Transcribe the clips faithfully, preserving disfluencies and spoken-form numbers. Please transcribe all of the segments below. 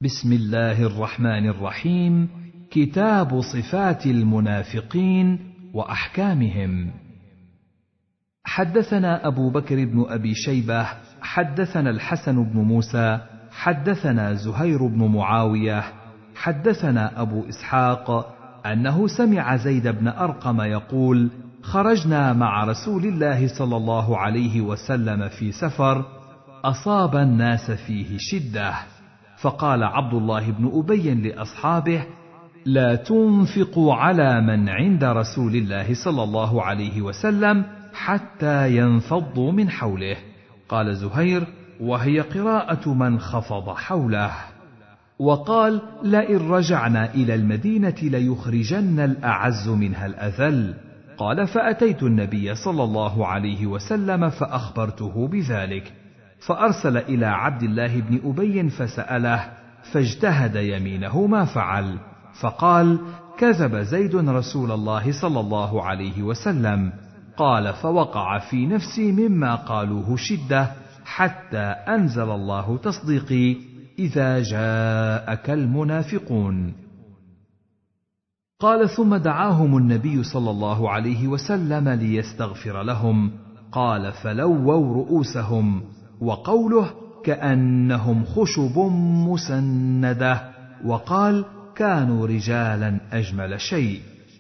بسم الله الرحمن الرحيم. كتاب صفات المنافقين وأحكامهم. حدثنا أبو بكر بن أبي شيبة حدثنا الحسن بن موسى حدثنا زهير بن معاوية حدثنا أبو إسحاق أنه سمع زيد بن أرقم يقول: خرجنا مع رسول الله صلى الله عليه وسلم في سفر أصاب الناس فيه شدة، فقال عبد الله بن أبي لأصحابه: لا تنفقوا على من عند رسول الله صلى الله عليه وسلم حتى ينفضوا من حوله. قال زهير: وهي قراءة من خفض حوله. وقال: لئن رجعنا إلى المدينة ليخرجن الأعز منها الأذل. قال: فأتيت النبي صلى الله عليه وسلم فأخبرته بذلك، فأرسل إلى عبد الله بن أبي فسأله، فاجتهد يمينه ما فعل، فقال: كذب زيد رسول الله صلى الله عليه وسلم. قال: فوقع في نفسي مما قالوه شدة، حتى أنزل الله تصديقي: إذا جاءك المنافقون. قال: ثم دعاهم النبي صلى الله عليه وسلم ليستغفر لهم. قال: فلووا رؤوسهم. وقوله: كأنهم خشب مسندة. وقال: كانوا رجالا أجمل شيء.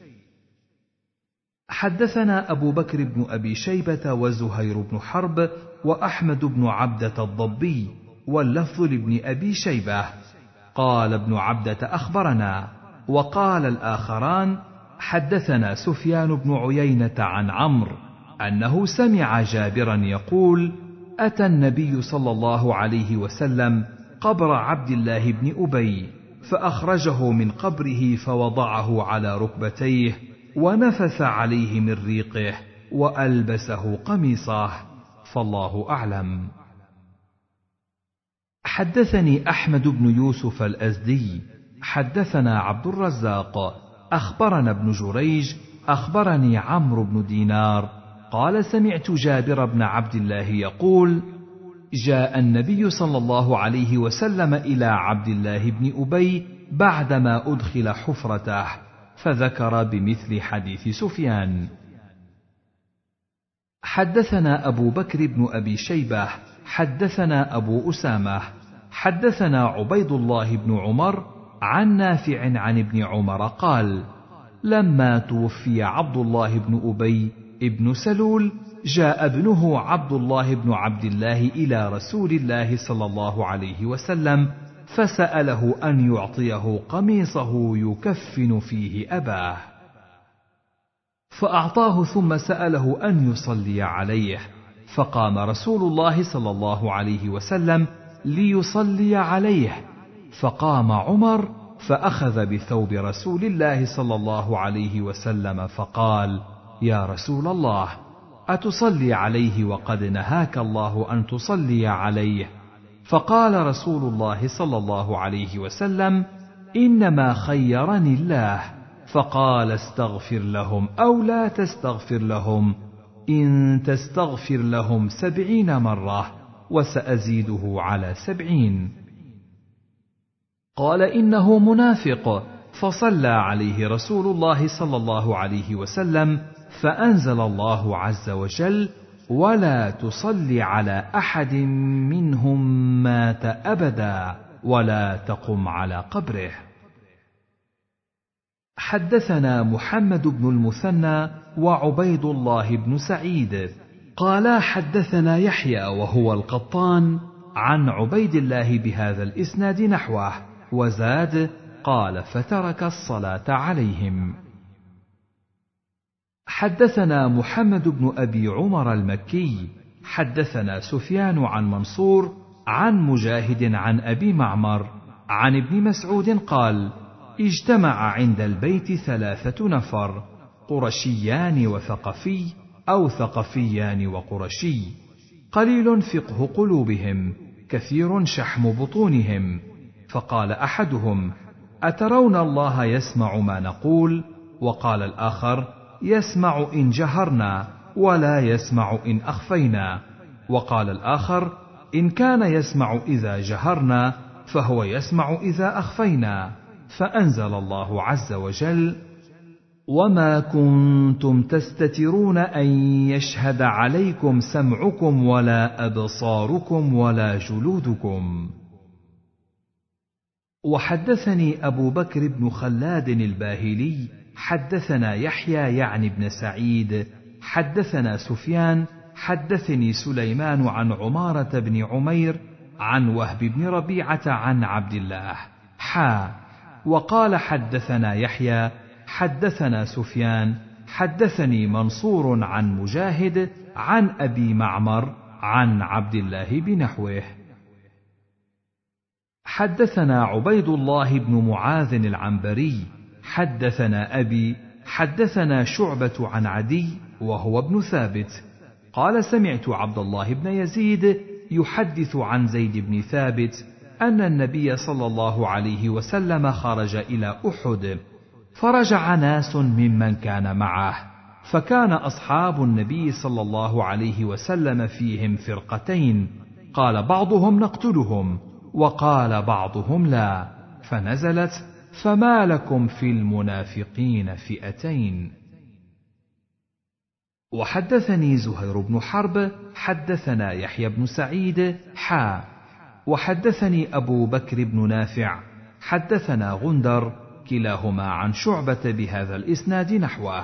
حدثنا أبو بكر بن أبي شيبة وزهير بن حرب وأحمد بن عبدة الضبي، واللفظ لابن أبي شيبة. قال ابن عبدة: أخبرنا. وقال الآخران: حدثنا سفيان بن عيينة عن عمرو أنه سمع جابرا يقول: أتى النبي صلى الله عليه وسلم قبر عبد الله بن أبي، فأخرجه من قبره فوضعه على ركبتيه، ونفث عليه من ريقه، وألبسه قميصه، فالله أعلم. حدثني أحمد بن يوسف الأزدي حدثنا عبد الرزاق أخبرنا ابن جريج أخبرني عمرو بن دينار قال: سمعت جابر بن عبد الله يقول: جاء النبي صلى الله عليه وسلم إلى عبد الله بن أبي بعدما أدخل حفرته، فذكر بمثل حديث سفيان. حدثنا أبو بكر بن أبي شيبة حدثنا أبو أسامة حدثنا عبيد الله بن عمر عن نافع عن ابن عمر قال: لما توفي عبد الله بن أبي ابن سلول جاء ابنه عبد الله بن عبد الله إلى رسول الله صلى الله عليه وسلم، فسأله أن يعطيه قميصه يكفن فيه أباه، فأعطاه، ثم سأله أن يصلي عليه، فقام رسول الله صلى الله عليه وسلم ليصلي عليه، فقام عمر فأخذ بثوب رسول الله صلى الله عليه وسلم فقال: يا رسول الله، أتصلي عليه وقد نهاك الله أن تصلي عليه؟ فقال رسول الله صلى الله عليه وسلم: إنما خيرني الله، فقال: استغفر لهم أو لا تستغفر لهم، إن تستغفر لهم سبعين مرة وسأزيده على سبعين. قال: إنه منافق. فصلى عليه رسول الله صلى الله عليه وسلم، فأنزل الله عز وجل: ولا تصل على أحد منهم مات أبدا ولا تقم على قبره. حدثنا محمد بن المثنى وعبيد الله بن سعيد قالا حدثنا يحيى وهو القطان عن عبيد الله بهذا الإسناد نحوه، وزاد: قال: فترك الصلاة عليهم. حدثنا محمد بن أبي عمر المكي حدثنا سفيان عن منصور عن مجاهد عن أبي معمر عن ابن مسعود قال: اجتمع عند البيت ثلاثة نفر، قرشيان وثقفي، أو ثقفيان وقرشي، قليل فقه قلوبهم، كثير شحم بطونهم. فقال أحدهم: أترون الله يسمع ما نقول؟ وقال الآخر: يسمع إن جهرنا، ولا يسمع إن أخفينا. وقال الآخر: إن كان يسمع إذا جهرنا فهو يسمع إذا أخفينا. فأنزل الله عز وجل: وما كنتم تستترون أن يشهد عليكم سمعكم ولا أبصاركم ولا جلودكم. وحدثني أبو بكر بن خلاد الباهلي حدثنا يحيى يعني بن سعيد حدثنا سفيان حدثني سليمان عن عمارة بن عمير عن وهب بن ربيعة عن عبد الله حا وقال حدثنا يحيى حدثنا سفيان حدثني منصور عن مجاهد عن أبي معمر عن عبد الله بنحوه. حدثنا عبيد الله بن معاذ العنبري حدثنا أبي حدثنا شعبة عن عدي وهو ابن ثابت قال سمعت عبد الله بن يزيد يحدث عن زيد بن ثابت أن النبي صلى الله عليه وسلم خرج إلى أحد، فرجع ناس ممن كان معه، فكان أصحاب النبي صلى الله عليه وسلم فيهم فرقتين، قال بعضهم نقتلهم وقال بعضهم لا، فنزلت: فما لكم في المنافقين فئتين. وحدثني زهير بن حرب حدثنا يحيى بن سعيد حا وحدثني أبو بكر بن نافع حدثنا غندر كلاهما عن شعبة بهذا الإسناد نحوه.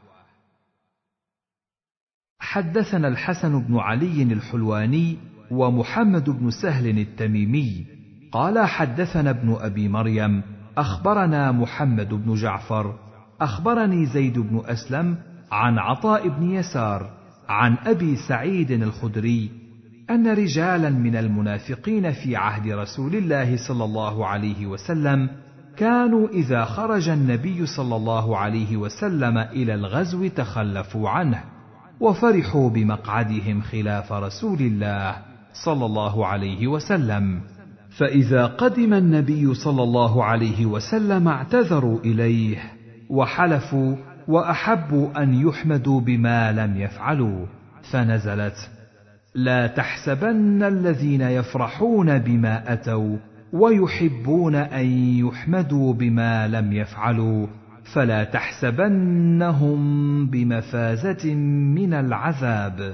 حدثنا الحسن بن علي الحلواني ومحمد بن سهل التميمي قال حدثنا ابن أبي مريم أخبرنا محمد بن جعفر أخبرني زيد بن أسلم عن عطاء بن يسار عن أبي سعيد الخدري أن رجالا من المنافقين في عهد رسول الله صلى الله عليه وسلم كانوا إذا خرج النبي صلى الله عليه وسلم إلى الغزو تخلفوا عنه، وفرحوا بمقعدهم خلاف رسول الله صلى الله عليه وسلم، فإذا قدم النبي صلى الله عليه وسلم اعتذروا إليه وحلفوا وأحبوا أن يحمدوا بما لم يفعلوا، فنزلت: لا تحسبن الذين يفرحون بما أتوا ويحبون أن يحمدوا بما لم يفعلوا فلا تحسبنهم بمفازة من العذاب.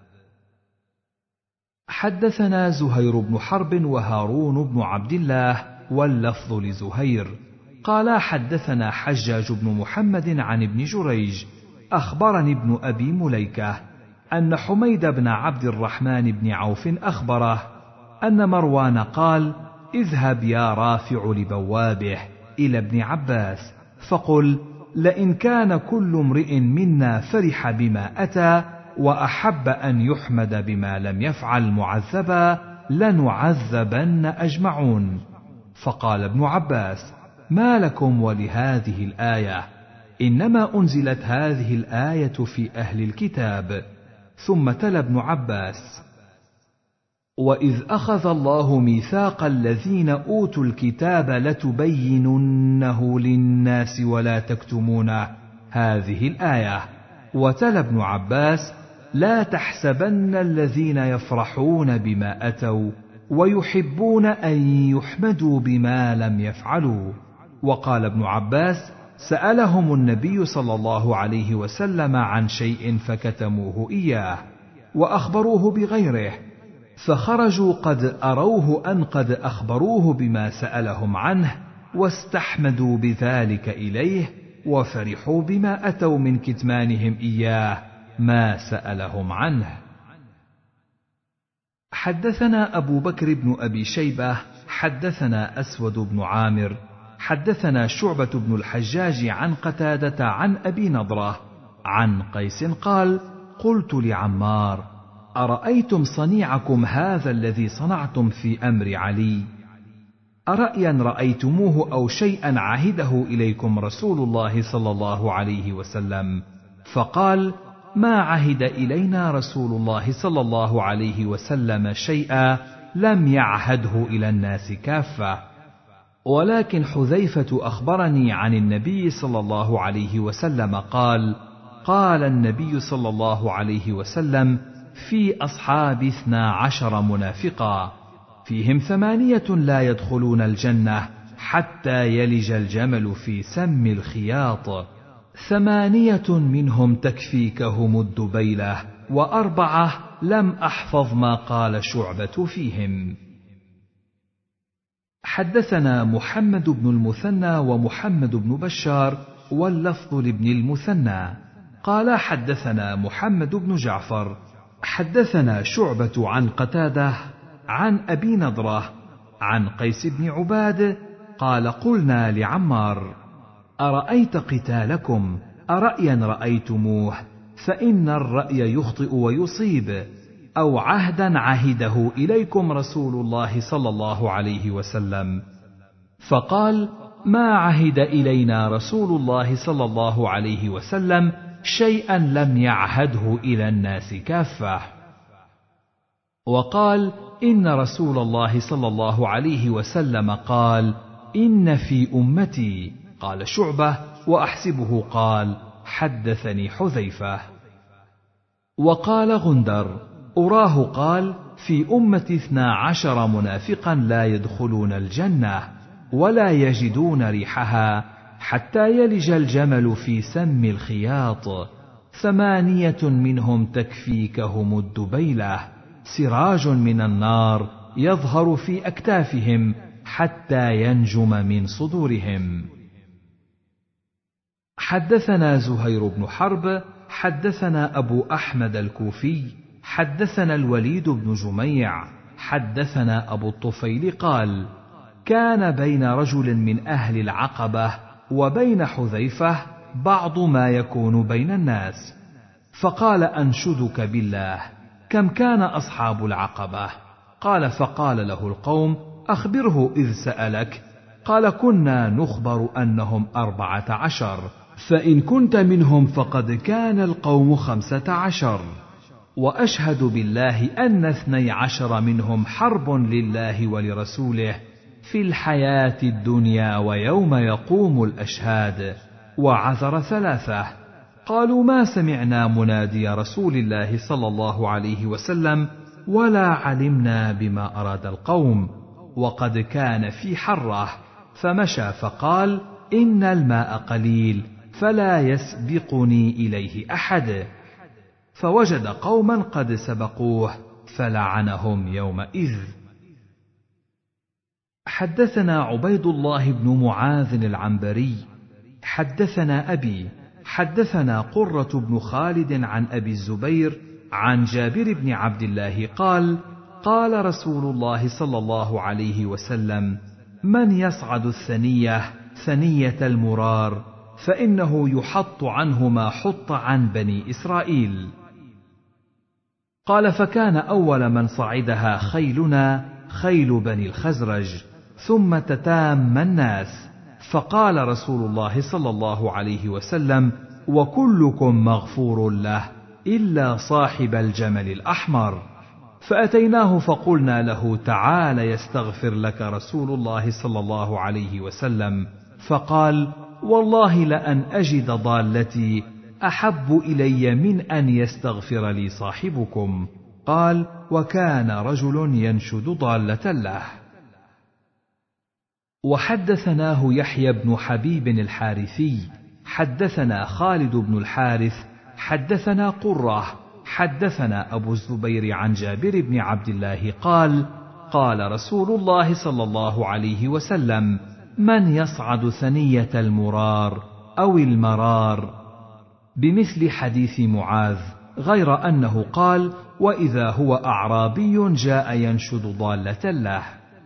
حدثنا زهير بن حرب وهارون بن عبد الله واللفظ لزهير قال حدثنا حجاج بن محمد عن ابن جريج أخبرني ابن أبي مليكة أن حميد بن عبد الرحمن بن عوف أخبره أن مروان قال: اذهب يا رافع لبوابه إلى ابن عباس فقل: لئن كان كل امرئ منا فرح بما أتى وأحب أن يحمد بما لم يفعل معذبا لنعذبن أجمعون. فقال ابن عباس: ما لكم ولهذه الآية؟ إنما أنزلت هذه الآية في أهل الكتاب. ثم تلا ابن عباس: وإذ أخذ الله ميثاق الذين أوتوا الكتاب لتبيننه للناس ولا تكتمونه، هذه الآية. وتلا ابن عباس: لا تحسبن الذين يفرحون بما أتوا ويحبون أن يحمدوا بما لم يفعلوا. وقال ابن عباس: سألهم النبي صلى الله عليه وسلم عن شيء فكتموه إياه وأخبروه بغيره، فخرجوا قد أروه أن قد أخبروه بما سألهم عنه واستحمدوا بذلك إليه وفرحوا بما أتوا من كتمانهم إياه ما سألهم عنه. حدثنا أبو بكر بن أبي شيبة حدثنا أسود بن عامر حدثنا شعبة بن الحجاج عن قتادة عن أبي نضرة عن قيس قال: قلت لعمار: أرأيتم صنيعكم هذا الذي صنعتم في أمر علي؟ أرأيا رأيتموه أو شيئا عهده إليكم رسول الله صلى الله عليه وسلم؟ فقال: ما عهد إلينا رسول الله صلى الله عليه وسلم شيئا لم يعهده إلى الناس كافة، ولكن حذيفة أخبرني عن النبي صلى الله عليه وسلم قال: قال النبي صلى الله عليه وسلم: في أصحاب اثنا عشر منافقا، فيهم ثمانية لا يدخلون الجنة حتى يلج الجمل في سم الخياط، ثمانية منهم تكفيكهم الدبيلة، وأربعة لم أحفظ ما قال شعبة فيهم. حدثنا محمد بن المثنى ومحمد بن بشار واللفظ لابن المثنى قال حدثنا محمد بن جعفر حدثنا شعبة عن قتادة عن أبي نضرة عن قيس بن عباد قال قلنا لعمار: أرأيت قتالكم أرأيا رأيتموه؟ فإن الرأي يخطئ ويصيب، أو عهدا عهده إليكم رسول الله صلى الله عليه وسلم؟ فقال: ما عهد إلينا رسول الله صلى الله عليه وسلم شيئا لم يعهده إلى الناس كافة. وقال: إن رسول الله صلى الله عليه وسلم قال: إن في أمتي. قال شعبة وأحسبه قال: حدثني حذيفة. وقال غندر: أراه قال: في أمتي اثنا عشر منافقا لا يدخلون الجنة ولا يجدون ريحها حتى يلج الجمل في سم الخياط، ثمانية منهم تكفيكهم الدبيلة، سراج من النار يظهر في أكتافهم حتى ينجم من صدورهم. حدثنا زهير بن حرب حدثنا أبو أحمد الكوفي حدثنا الوليد بن جميع حدثنا أبو الطفيل قال: كان بين رجل من أهل العقبة وبين حذيفة بعض ما يكون بين الناس، فقال: أنشدك بالله، كم كان أصحاب العقبة؟ قال: فقال له القوم: أخبره إذ سألك. قال: كنا نخبر أنهم أربعة عشر، فإن كنت منهم فقد كان القوم خمسة عشر، وأشهد بالله أن اثني عشر منهم حرب لله ولرسوله في الحياة الدنيا ويوم يقوم الأشهاد، وعذر ثلاثة. قالوا: ما سمعنا منادي رسول الله صلى الله عليه وسلم ولا علمنا بما أراد القوم، وقد كان في حره، فمشى فقال: إن الماء قليل فلا يسبقني إليه أحد، فوجد قوما قد سبقوه فلعنهم يومئذ. حدثنا عبيد الله بن معاذ العنبري حدثنا أبي حدثنا قرة بن خالد عن أبي الزبير عن جابر بن عبد الله قال: قال رسول الله صلى الله عليه وسلم: من يصعد الثنية ثنية المرار فإنه يحط عنه ما حط عن بني إسرائيل. قال: فكان أول من صعدها خيلنا خيل بني الخزرج، ثم تتام الناس، فقال رسول الله صلى الله عليه وسلم: وكلكم مغفور له إلا صاحب الجمل الأحمر. فأتيناه فقلنا له: تعال يستغفر لك رسول الله صلى الله عليه وسلم. فقال: والله لأن أجد ضالتي أحب إلي من أن يستغفر لي صاحبكم. قال: وكان رجل ينشد ضالة له. وحدثناه يحيى بن حبيب الحارثي حدثنا خالد بن الحارث حدثنا قرة حدثنا أبو الزبير عن جابر بن عبد الله قال: قال رسول الله صلى الله عليه وسلم: من يصعد ثنية المرار أو المرار، بمثل حديث معاذ، غير أنه قال: وإذا هو أعرابي جاء ينشد ضالة له.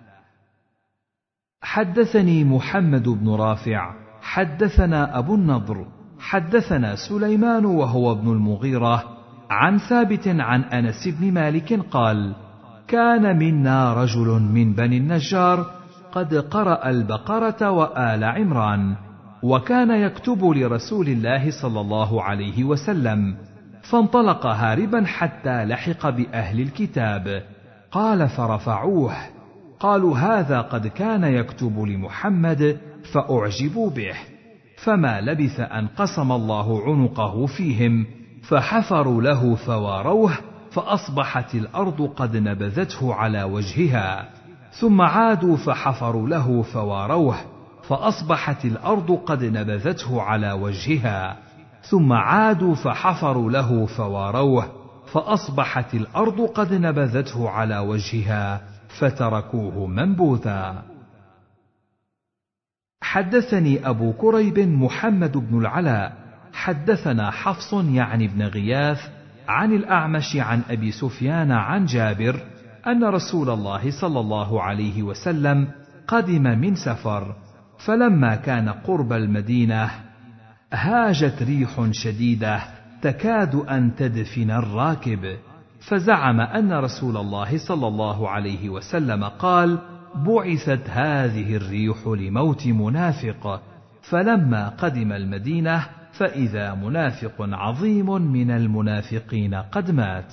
حدثني محمد بن رافع حدثنا أبو النضر حدثنا سليمان وهو ابن المغيرة عن ثابت عن أنس بن مالك قال: كان منا رجل من بني النجار قد قرأ البقرة وآل عمران، وكان يكتب لرسول الله صلى الله عليه وسلم، فانطلق هاربا حتى لحق بأهل الكتاب. قال: فرفعوه، قالوا: هذا قد كان يكتب لمحمد، فأعجبوا به، فما لبث أن قسم الله عنقه فيهم، فحفروا له فواروه، فأصبحت الأرض قد نبذته على وجهها. ثم عادوا فحفروا له فواروه فأصبحت الأرض قد نبذته على وجهها، ثم عادوا فحفروا له فواروه فأصبحت الأرض قد نبذته على وجهها فتركوه منبوذا. حدثني أبو كريب محمد بن العلاء حدثنا حفص يعني بن غياث عن الأعمش عن أبي سفيان عن جابر أن رسول الله صلى الله عليه وسلم قدم من سفر، فلما كان قرب المدينة هاجت ريح شديدة تكاد أن تدفن الراكب، فزعم أن رسول الله صلى الله عليه وسلم قال: بعثت هذه الريح لموت منافق، فلما قدم المدينة فإذا منافق عظيم من المنافقين قد مات.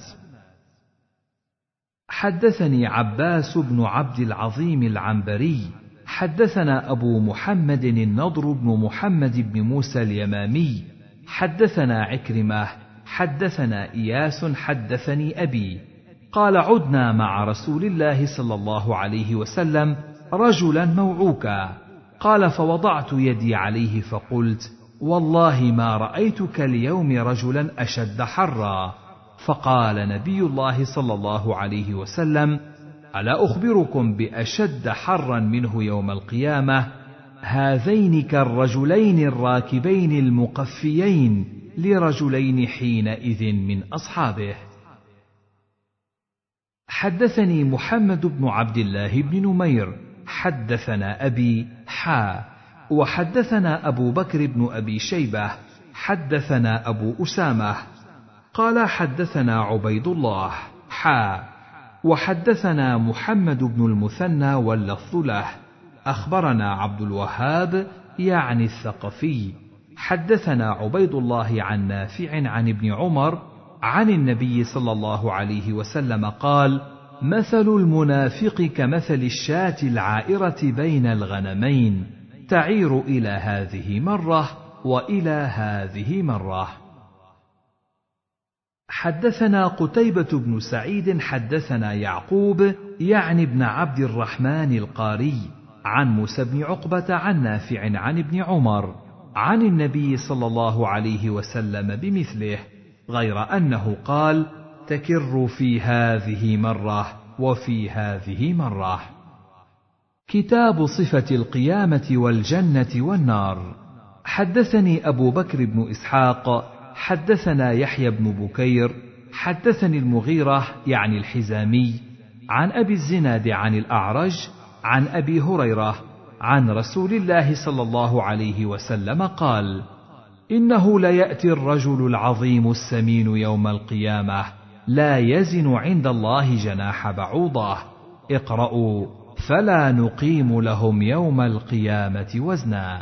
حدثني عباس بن عبد العظيم العنبري حدثنا أبو محمد النضر بن محمد بن موسى اليمامي حدثنا عكرمة حدثنا إياس حدثني أبي قال: عدنا مع رسول الله صلى الله عليه وسلم رجلا موعوكا، قال: فوضعت يدي عليه فقلت: والله ما رأيتك اليوم رجلا أشد حرا. فقال نبي الله صلى الله عليه وسلم: ألا أخبركم بأشد حرا منه يوم القيامة؟ هذين كالرجلين الراكبين المقفيين لرجلين حينئذ من أصحابه. حدثني محمد بن عبد الله بن نمير حدثنا أبي حا وحدثنا أبو بكر بن أبي شيبة حدثنا أبو أسامة قال: حدثنا عبيد الله حا وحدثنا محمد بن المثنى واللفظ له أخبرنا عبد الوهاب يعني الثقفي حدثنا عبيد الله عن نافع عن ابن عمر عن النبي صلى الله عليه وسلم قال: مثل المنافق كمثل الشاة العائرة بين الغنمين تعير إلى هذه مرة وإلى هذه مرة. حدثنا قتيبة بن سعيد حدثنا يعقوب يعني ابن عبد الرحمن القاري عن موسى بن عقبة عن نافع عن ابن عمر عن النبي صلى الله عليه وسلم بمثله، غير أنه قال: تكر في هذه مرة وفي هذه مرة. كتاب صفة القيامة والجنة والنار. حدثني أبو بكر بن إسحاق حدثنا يحيى بن بكير حدثني المغيرة يعني الحزامي عن أبي الزناد عن الأعرج عن أبي هريرة عن رسول الله صلى الله عليه وسلم قال: إنه ليأتي الرجل العظيم السمين يوم القيامة لا يزن عند الله جناح بعوضة، اقرأوا فلا نقيم لهم يوم القيامة وزنا.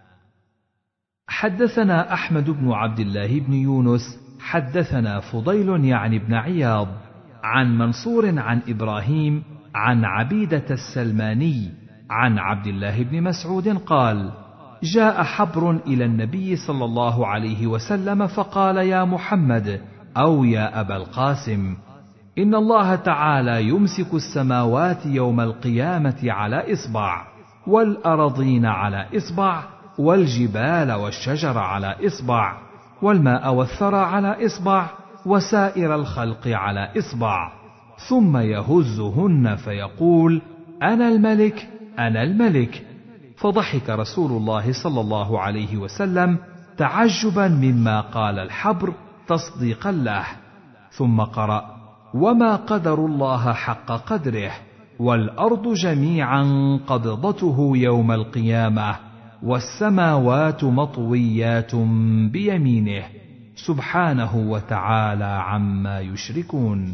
حدثنا أحمد بن عبد الله بن يونس حدثنا فضيل يعني بن عياض عن منصور عن إبراهيم عن عبيدة السلماني عن عبد الله بن مسعود قال: جاء حبر إلى النبي صلى الله عليه وسلم فقال: يا محمد أو يا أبا القاسم، إن الله تعالى يمسك السماوات يوم القيامة على إصبع، والأرضين على إصبع، والجبال والشجر على إصبع، والماء والثرى على إصبع، وسائر الخلق على إصبع، ثم يهزهن فيقول: أنا الملك أنا الملك. فضحك رسول الله صلى الله عليه وسلم تعجبا مما قال الحبر تصديقا له، ثم قرأ: وما قدر الله حق قدره، والأرض جميعا قبضته يوم القيامة، والسماوات مطويات بيمينه سبحانه وتعالى عما يشركون.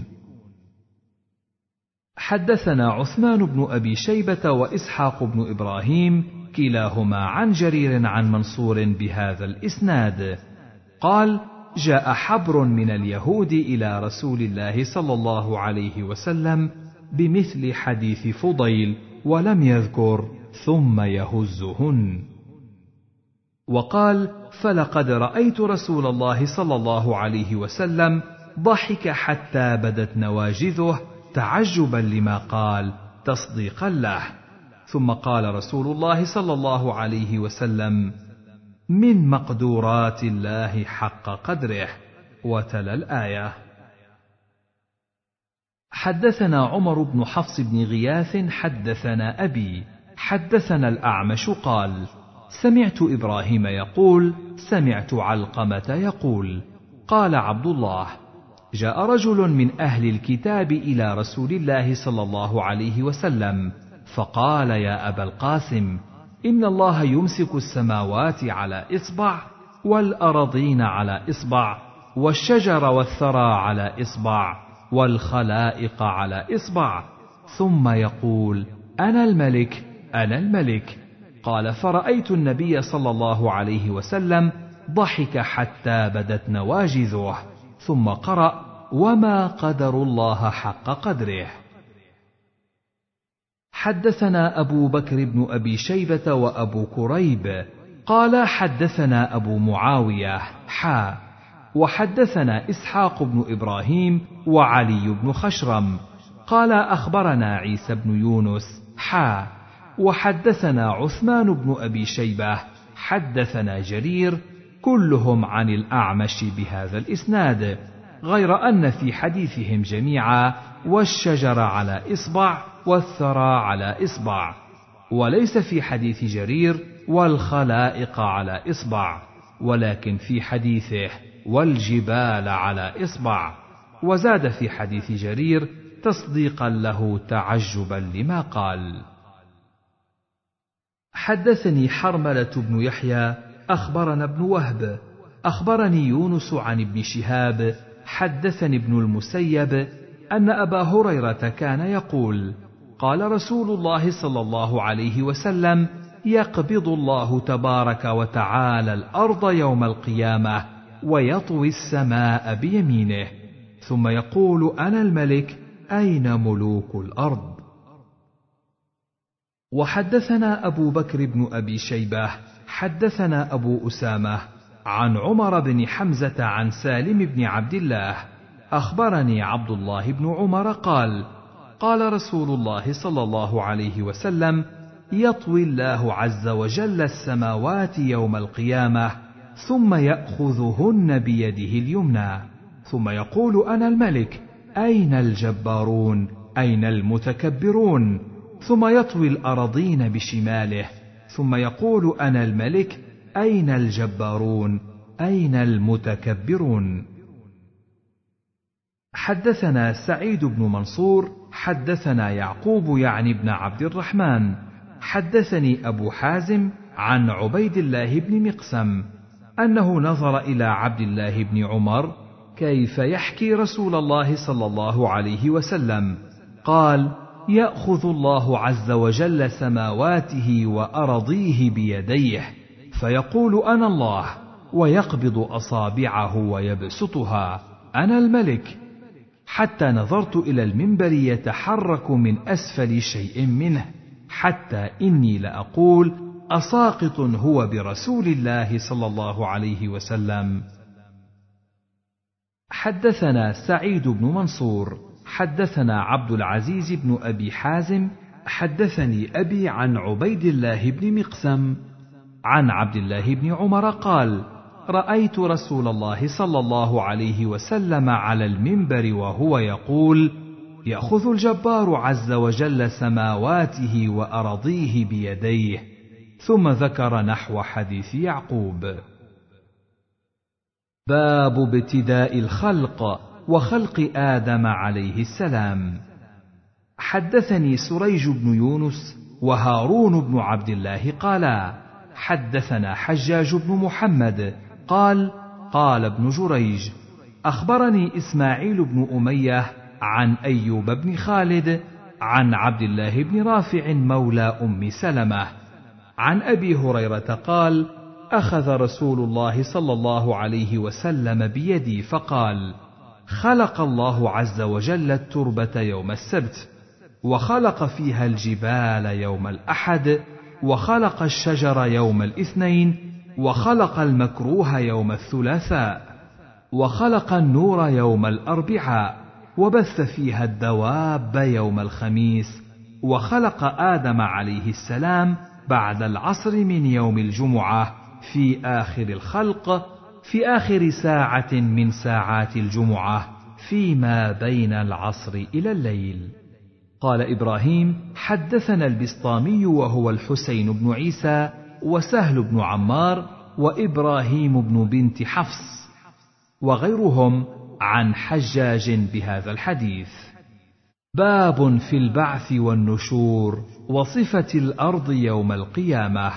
حدثنا عثمان بن أبي شيبة وإسحاق بن إبراهيم كلاهما عن جرير عن منصور بهذا الإسناد قال: جاء حبر من اليهود إلى رسول الله صلى الله عليه وسلم بمثل حديث فضيل ولم يذكر ثم يهزهن. وقال: فلقد رأيت رسول الله صلى الله عليه وسلم ضحك حتى بدت نواجذه تعجبا لما قال، تصديقا له. ثم قال رسول الله صلى الله عليه وسلم: من مقدورات الله حق قدره، وتلا الآية. حدثنا عمر بن حفص بن غياث حدثنا أبي حدثنا الأعمش قال: سمعت إبراهيم يقول: سمعت علقمة يقول: قال عبد الله: جاء رجل من أهل الكتاب إلى رسول الله صلى الله عليه وسلم فقال: يا أبا القاسم، إن الله يمسك السماوات على إصبع، والأرضين على إصبع، والشجر والثرى على إصبع، والخلائق على إصبع، ثم يقول: أنا الملك أنا الملك. قال: فرأيت النبي صلى الله عليه وسلم ضحك حتى بدت نواجذه، ثم قرأ: وما قدر الله حق قدره. حدثنا أبو بكر بن أبي شيبة وأبو كريب قال: حدثنا أبو معاوية حا وحدثنا إسحاق بن إبراهيم وعلي بن خشرم قال: أخبرنا عيسى بن يونس حا وحدثنا عثمان بن أبي شيبة حدثنا جرير كلهم عن الأعمش بهذا الإسناد، غير أن في حديثهم جميعا والشجر على إصبع والثرى على إصبع، وليس في حديث جرير والخلائق على إصبع، ولكن في حديثه والجبال على إصبع، وزاد في حديث جرير تصديقا له تعجبا لما قال. حدثني حرملة بن يحيى أخبرنا ابن وهب أخبرني يونس عن ابن شهاب حدثني ابن المسيب أن أبا هريرة كان يقول: قال رسول الله صلى الله عليه وسلم: يقبض الله تبارك وتعالى الأرض يوم القيامة ويطوي السماء بيمينه، ثم يقول: أنا الملك أين ملوك الأرض؟ وحدثنا أبو بكر بن أبي شيبة حدثنا أبو أسامة عن عمر بن حمزة عن سالم بن عبد الله أخبرني عبد الله بن عمر قال: قال رسول الله صلى الله عليه وسلم: يطوي الله عز وجل السماوات يوم القيامة ثم يأخذهن بيده اليمنى، ثم يقول: أنا الملك أين الجبارون أين المتكبرون؟ ثم يطوي الأراضين بشماله، ثم يقول: أنا الملك أين الجبارون أين المتكبرون؟ حدثنا سعيد بن منصور حدثنا يعقوب يعني بن عبد الرحمن حدثني أبو حازم عن عبيد الله بن مقسم أنه نظر إلى عبد الله بن عمر كيف يحكي رسول الله صلى الله عليه وسلم، قال: يأخذ الله عز وجل سماواته وأرضيه بيديه فيقول: أنا الله، ويقبض أصابعه ويبسطها: أنا الملك، حتى نظرت إلى المنبر يتحرك من أسفل شيء منه، حتى إني لأقول: أساقط هو برسول الله صلى الله عليه وسلم. حدثنا سعيد بن منصور حدثنا عبد العزيز بن أبي حازم حدثني أبي عن عبيد الله بن مقسم عن عبد الله بن عمر قال: رأيت رسول الله صلى الله عليه وسلم على المنبر وهو يقول: يأخذ الجبار عز وجل سماواته وأرضيه بيديه، ثم ذكر نحو حديث يعقوب. باب ابتداء الخلق وخلق آدم عليه السلام. حدثني سريج بن يونس وهارون بن عبد الله قالا: حدثنا حجاج بن محمد قال: قال ابن جريج: أخبرني إسماعيل بن أمية عن أيوب بن خالد عن عبد الله بن رافع مولى أم سلمة عن أبي هريرة قال: أخذ رسول الله صلى الله عليه وسلم بيدي فقال: خلق الله عز وجل التربة يوم السبت، وخلق فيها الجبال يوم الأحد، وخلق الشجر يوم الاثنين، وخلق المكروه يوم الثلاثاء، وخلق النور يوم الأربعاء، وبث فيها الدواب يوم الخميس، وخلق آدم عليه السلام بعد العصر من يوم الجمعة في آخر الخلق، في آخر ساعة من ساعات الجمعة فيما بين العصر إلى الليل. قال إبراهيم: حدثنا البسطامي وهو الحسين بن عيسى وسهل بن عمار وإبراهيم بن بنت حفص وغيرهم عن حجاج بهذا الحديث. باب في البعث والنشور وصفة الأرض يوم القيامة.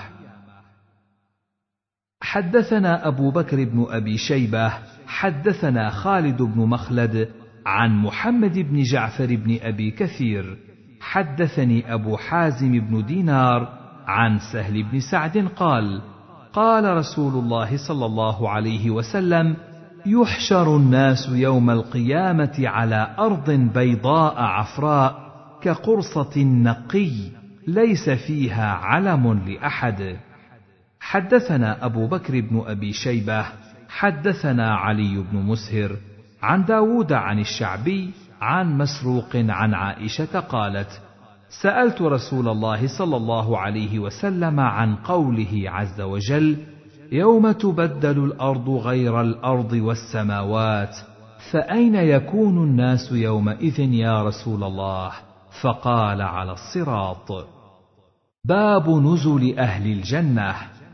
حدثنا أبو بكر بن أبي شيبة حدثنا خالد بن مخلد عن محمد بن جعفر بن أبي كثير حدثني أبو حازم بن دينار عن سهل بن سعد قال: قال رسول الله صلى الله عليه وسلم: يحشر الناس يوم القيامة على أرض بيضاء عفراء كقرصة نقي ليس فيها علم لأحد. حدثنا أبو بكر بن أبي شيبة حدثنا علي بن مسهر عن داود عن الشعبي عن مسروق عن عائشة قالت: سألت رسول الله صلى الله عليه وسلم عن قوله عز وجل: يوم تبدل الأرض غير الأرض والسماوات، فأين يكون الناس يومئذ يا رسول الله؟ فقال: على الصراط. باب نزل أهل الجنة.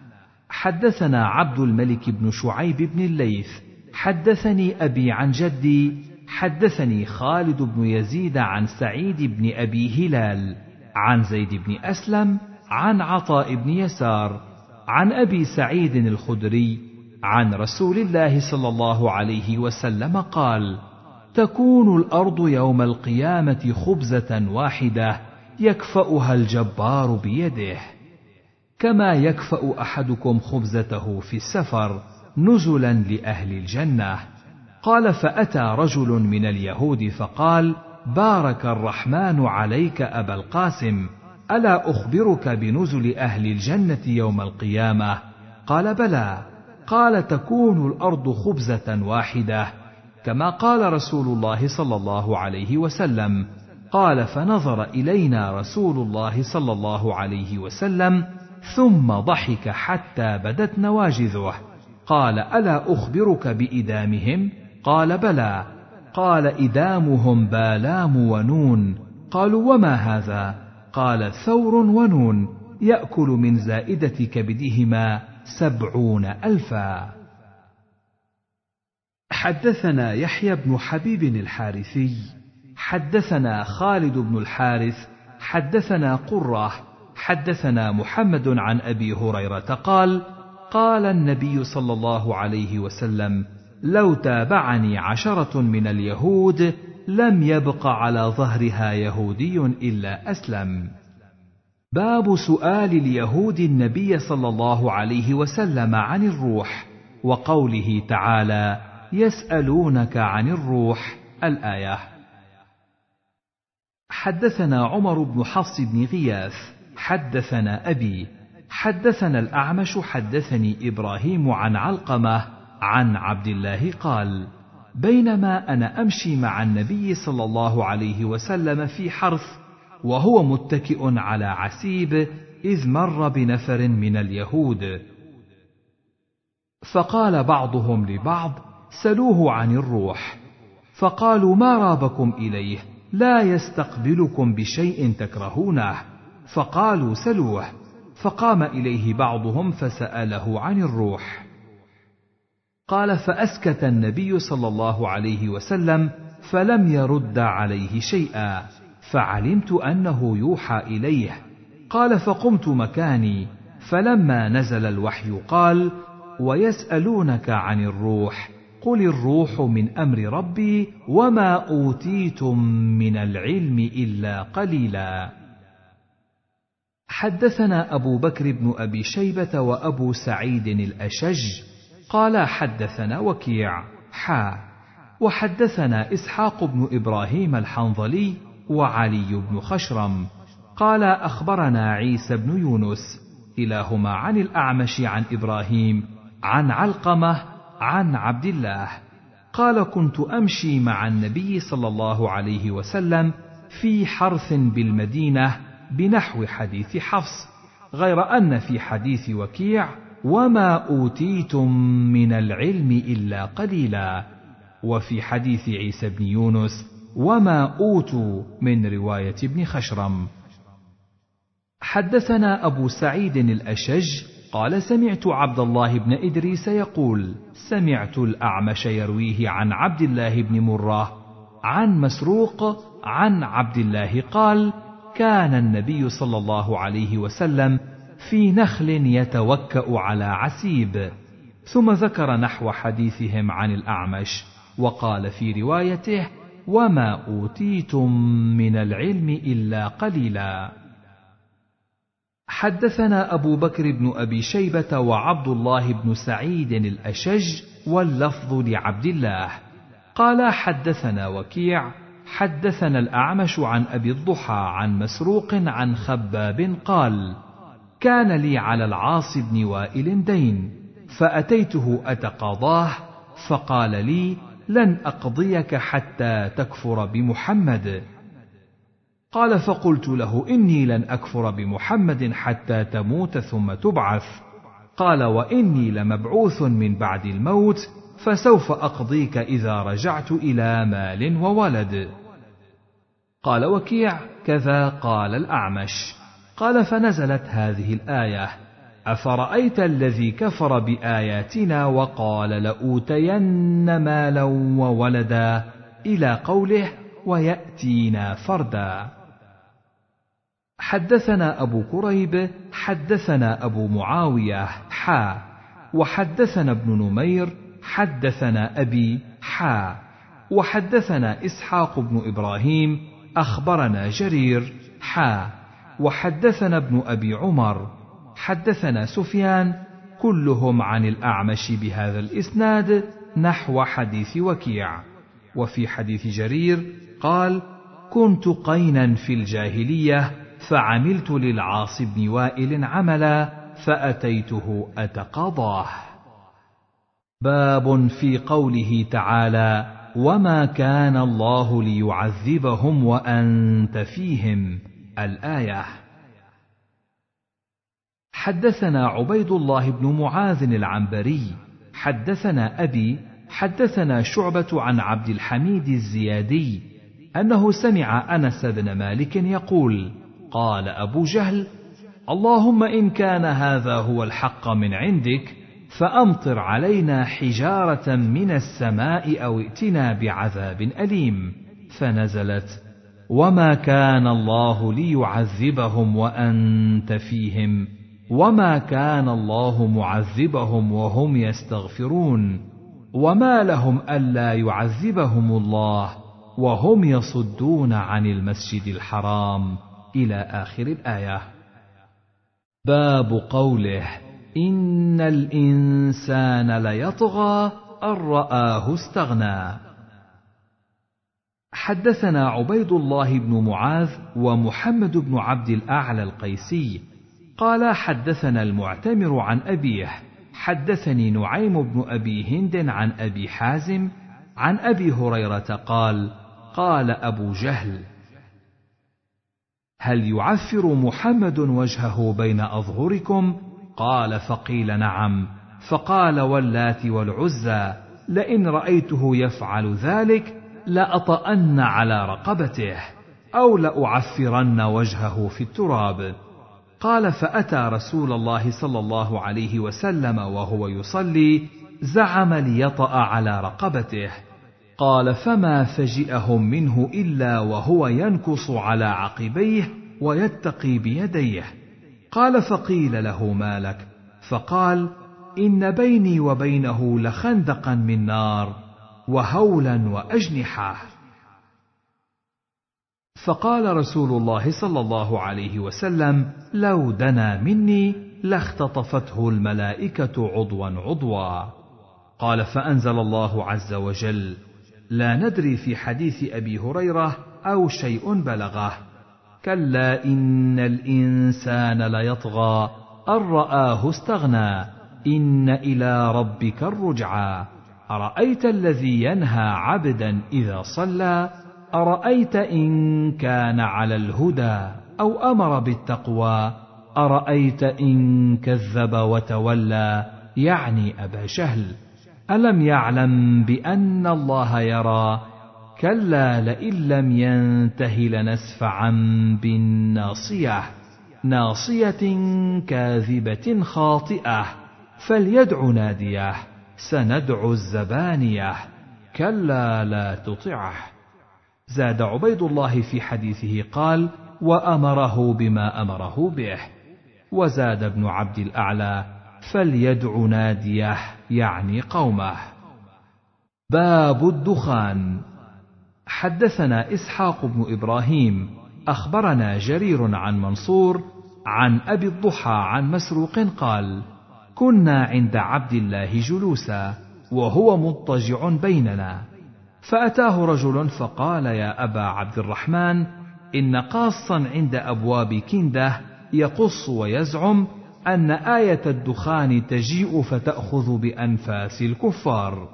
حدثنا عبد الملك بن شعيب بن الليث حدثني أبي عن جدي حدثني خالد بن يزيد عن سعيد بن أبي هلال عن زيد بن أسلم عن عطاء بن يسار عن أبي سعيد الخدري عن رسول الله صلى الله عليه وسلم قال: تكون الأرض يوم القيامة خبزة واحدة يكفأها الجبار بيده، كما يكفأ أحدكم خبزته في السفر نزلا لأهل الجنة. قال: فأتى رجل من اليهود فقال: بارك الرحمن عليك أبا القاسم، ألا أخبرك بنزل أهل الجنة يوم القيامة؟ قال: بلى. قال: تكون الأرض خبزة واحدة كما قال رسول الله صلى الله عليه وسلم. قال: فنظر إلينا رسول الله صلى الله عليه وسلم ثم ضحك حتى بدت نواجذه. قال: ألا أخبرك بإدامهم؟ قال: بلى. قال: إدامهم بالام ونون. قالوا: وما هذا؟ قال: ثور ونون يأكل من زائدة كبدهما سبعون ألفا. حدثنا يحيى بن حبيب الحارثي حدثنا خالد بن الحارث حدثنا قرة حدثنا محمد عن أبي هريرة قال: قال النبي صلى الله عليه وسلم: لو تابعني عشرة من اليهود لم يبق على ظهرها يهودي إلا أسلم. باب سؤال اليهود النبي صلى الله عليه وسلم عن الروح، وقوله تعالى: يسألونك عن الروح، الآية. حدثنا عمر بن حفص بن غياث حدثنا أبي حدثنا الأعمش حدثني إبراهيم عن علقمة عن عبد الله قال: بينما أنا أمشي مع النبي صلى الله عليه وسلم في حرث وهو متكئ على عسيب إذ مر بنفر من اليهود، فقال بعضهم لبعض: سلوه عن الروح. فقالوا: ما رابكم إليه؟ لا يستقبلكم بشيء تكرهونه. فقالوا: سلوه. فقام إليه بعضهم فسأله عن الروح. قال: فأسكت النبي صلى الله عليه وسلم فلم يرد عليه شيئا، فعلمت أنه يوحى إليه. قال: فقمت مكاني، فلما نزل الوحي قال: ويسألونك عن الروح، قل الروح من أمر ربي وما أوتيتم من العلم إلا قليلا. حدثنا أبو بكر بن أبي شيبة وأبو سعيد الأشج قال: حدثنا وكيع حا وحدثنا إسحاق بن إبراهيم الحنظلي وعلي بن خشرم قال: أخبرنا عيسى بن يونس كلاهما عن الأعمش عن إبراهيم عن علقمة عن عبد الله قال: كنت أمشي مع النبي صلى الله عليه وسلم في حرث بالمدينة بنحو حديث حفص، غير أن في حديث وكيع وما أوتيتم من العلم إلا قليلا، وفي حديث عيسى بن يونس وما أوتوا من رواية ابن خشرم. حدثنا أبو سعيد الأشج قال سمعت عبد الله بن إدريس يقول سمعت الأعمش يرويه عن عبد الله بن مرة عن مسروق عن عبد الله قال كان النبي صلى الله عليه وسلم في نخل يتوكأ على عسيب، ثم ذكر نحو حديثهم عن الأعمش، وقال في روايته وما أوتيتم من العلم إلا قليلا. حدثنا أبو بكر بن أبي شيبة وعبد الله بن سعيد الأشج واللفظ لعبد الله قال حدثنا وكيع حدثنا الأعمش عن أبي الضحى عن مسروق عن خباب قال كان لي على العاص بن وائل دين فأتيته أتقاضاه فقال لي لن أقضيك حتى تكفر بمحمد. قال فقلت له إني لن أكفر بمحمد حتى تموت ثم تبعث. قال وإني لمبعوث من بعد الموت فسوف أقضيك إذا رجعت إلى مال وولد. قال وكيع كذا قال الأعمش. قال فنزلت هذه الآية أفرأيت الذي كفر بآياتنا وقال لأوتين مالا وولدا إلى قوله ويأتينا فردا. حدثنا أبو كريب حدثنا أبو معاوية حا وحدثنا ابن نمير حدثنا أبي حا وحدثنا إسحاق بن إبراهيم أخبرنا جرير حا وحدثنا ابن أبي عمر حدثنا سفيان كلهم عن الأعمش بهذا الإسناد نحو حديث وكيع. وفي حديث جرير قال كنت قينا في الجاهلية فعملت للعاص بن وائل عملا فأتيته أتقاضاه. باب في قوله تعالى وما كان الله ليعذبهم وأنت فيهم الآية. حدثنا عبيد الله بن معاذ العنبري حدثنا أبي حدثنا شعبة عن عبد الحميد الزيادي أنه سمع أنس بن مالك يقول قال أبو جهل اللهم إن كان هذا هو الحق من عندك فأمطر علينا حجارة من السماء أو ائتنا بعذاب أليم. فنزلت وما كان الله ليعذبهم وأنت فيهم وما كان الله معذبهم وهم يستغفرون وما لهم ألا يعذبهم الله وهم يصدون عن المسجد الحرام إلى آخر الآية. باب قوله إن الإنسان ليطغى أن رآه استغنى. حدثنا عبيد الله بن معاذ ومحمد بن عبد الأعلى القيسي قال حدثنا المعتمر عن أبيه حدثني نعيم بن أبي هند عن أبي حازم عن أبي هريرة قال قال أبو جهل هل يعفر محمد وجهه بين أظهركم؟ قال فقيل نعم. فقال واللات والعزى لئن رأيته يفعل ذلك لأطأن على رقبته أو لأعفرن وجهه في التراب. قال فأتى رسول الله صلى الله عليه وسلم وهو يصلي زعم ليطأ على رقبته. قال فما فجئهم منه إلا وهو ينكص على عقبيه ويتقي بيديه. قال فقيل له ما لك؟ فقال إن بيني وبينه لخندقا من نار وهولا وأجنحة. فقال رسول الله صلى الله عليه وسلم لو دنا مني لاختطفته الملائكة عضوا عضوا. قال فأنزل الله عز وجل لا ندري في حديث أبي هريرة أو شيء بلغه كلا إن الإنسان ليطغى أن رآه استغنى إن إلى ربك الرجعى أرأيت الذي ينهى عبدا إذا صلى أرأيت إن كان على الهدى أو أمر بالتقوى أرأيت إن كذب وتولى، يعني أبا جهل. ألم يعلم بأن الله يرى؟ كلا لئن لم ينته لنسفعا بالناصية، ناصية كاذبة خاطئة، فليدع ناديه، سندع الزبانية، كلا لا تطعه. زاد عبيد الله في حديثه قال: وأمره بما أمره به. وزاد ابن عبد الأعلى: فليدع ناديه، يعني قومه. باب الدخان. حدثنا إسحاق بن إبراهيم أخبرنا جرير عن منصور عن أبي الضحى عن مسروق قال: كنا عند عبد الله جلوسا وهو مضطجع بيننا، فأتاه رجل فقال: يا أبا عبد الرحمن، إن قاصا عند أبواب كنده يقص ويزعم أن آية الدخان تجيء فتأخذ بأنفاس الكفار،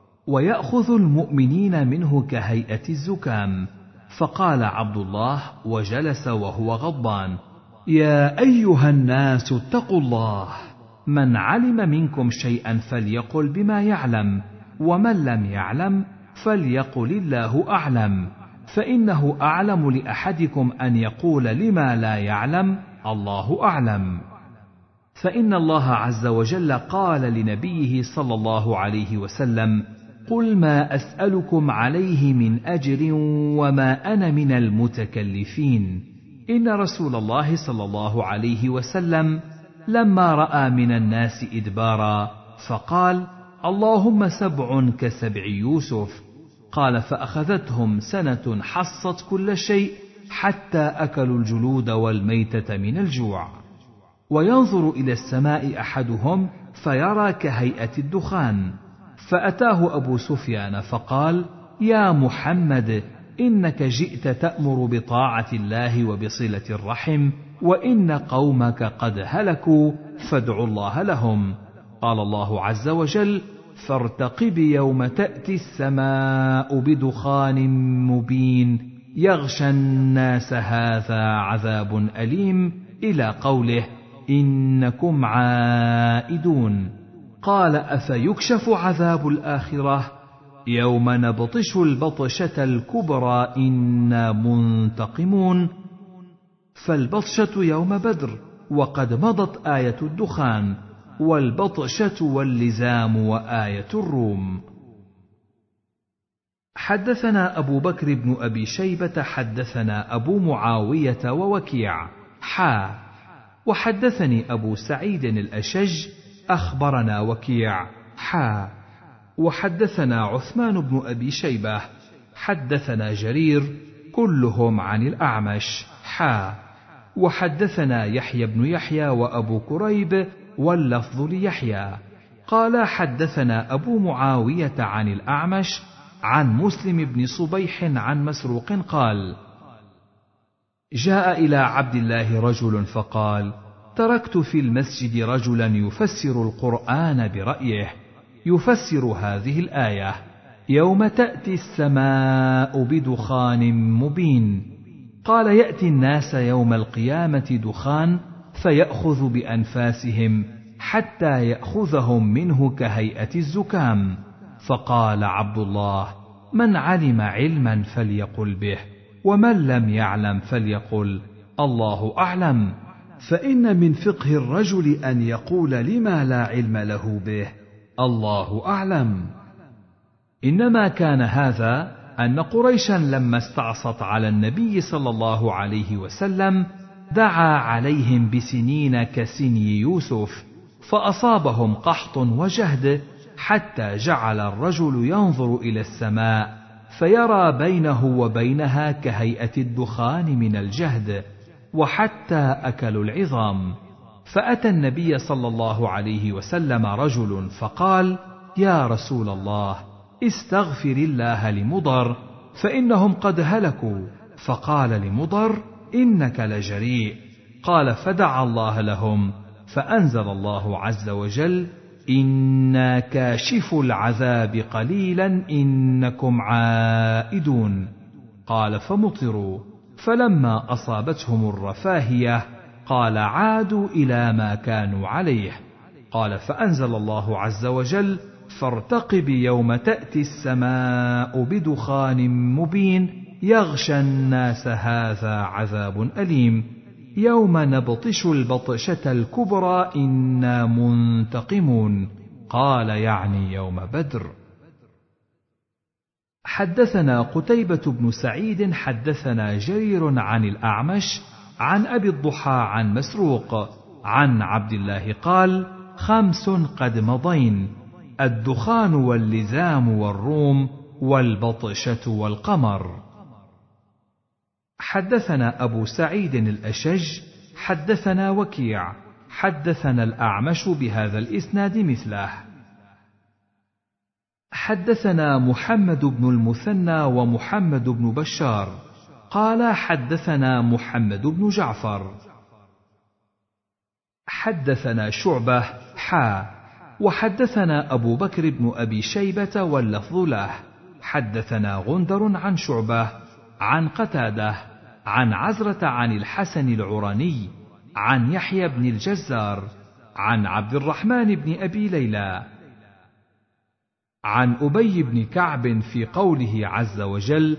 ويأخذ المؤمنين منه كهيئة الزكام. فقال عبد الله وجلس وهو غضبان: يا أيها الناس اتقوا الله، من علم منكم شيئا فليقل بما يعلم، ومن لم يعلم فليقل الله أعلم، فإنه أعلم لأحدكم أن يقول لما لا يعلم الله أعلم. فإن الله عز وجل قال لنبيه صلى الله عليه وسلم: قل ما أسألكم عليه من أجر وما أنا من المتكلفين. إن رسول الله صلى الله عليه وسلم لما رأى من الناس إدبارا فقال: اللهم سبع كسبع يوسف. قال: فأخذتهم سنة حصت كل شيء حتى أكلوا الجلود والميتة من الجوع. وينظر إلى السماء أحدهم فيرى كهيئة الدخان، فأتاه أبو سفيان فقال: يا محمد، إنك جئت تأمر بطاعة الله وبصلة الرحم، وإن قومك قد هلكوا، فادعوا الله لهم. قال الله عز وجل: فارتقب يوم تأتي السماء بدخان مبين يغشى الناس هذا عذاب أليم، إلى قوله: إنكم عائدون. قال: أفيكشف عذاب الآخرة؟ يوم نبطش البطشة الكبرى إنا منتقمون. فالبطشة يوم بدر، وقد مضت آية الدخان، والبطشة واللزام وآية الروم. حدثنا أبو بكر بن أبي شيبة حدثنا أبو معاوية ووكيع حا وحدثني أبو سعيد الأشج أخبرنا وكيع حا وحدثنا عثمان بن أبي شيبة حدثنا جرير كلهم عن الأعمش حا وحدثنا يحيى بن يحيى وأبو كريب واللفظ ليحيى قال: حدثنا أبو معاوية عن الأعمش عن مسلم بن صبيح عن مسروق قال: جاء إلى عبد الله رجل فقال: تركت في المسجد رجلا يفسر القرآن برأيه، يفسر هذه الآية: يوم تأتي السماء بدخان مبين. قال: يأتي الناس يوم القيامة دخان فيأخذ بأنفاسهم حتى يأخذهم منه كهيئة الزكام. فقال عبد الله: من علم علما فليقل به، ومن لم يعلم فليقل الله أعلم، فإن من فقه الرجل أن يقول لما لا علم له به الله أعلم. إنما كان هذا أن قريشا لما استعصت على النبي صلى الله عليه وسلم دعا عليهم بسنين كسني يوسف، فأصابهم قحط وجهد، حتى جعل الرجل ينظر إلى السماء فيرى بينه وبينها كهيئة الدخان من الجهد، وحتى أكلوا العظام. فأتى النبي صلى الله عليه وسلم رجل فقال: يا رسول الله، استغفر الله لمضر فإنهم قد هلكوا. فقال لمضر: إنك لجريء. قال: فدعا الله لهم، فأنزل الله عز وجل: إنا كاشف العذاب قليلا إنكم عائدون. قال فمطروا، فلما أصابتهم الرفاهية قال عادوا إلى ما كانوا عليه. قال فأنزل الله عز وجل فارتقب يوم تأتي السماء بدخان مبين يغشى الناس هذا عذاب أليم يوم نبطش البطشة الكبرى إنا منتقمون. قال يعني يوم بدر. حدثنا قتيبة بن سعيد حدثنا جرير عن الأعمش عن أبي الضحى عن مسروق عن عبد الله قال خمس قد مضين: الدخان واللزام والروم والبطشة والقمر. حدثنا أبو سعيد الأشج حدثنا وكيع حدثنا الأعمش بهذا الإسناد مثله. حدثنا محمد بن المثنى ومحمد بن بشار قال حدثنا محمد بن جعفر حدثنا شعبة حا وحدثنا أبو بكر بن أبي شيبة واللفظ له حدثنا غندر عن شعبة عن قتادة عن عزرة عن الحسن العراني عن يحيى بن الجزار عن عبد الرحمن بن أبي ليلى عن أبي بن كعب في قوله عز وجل: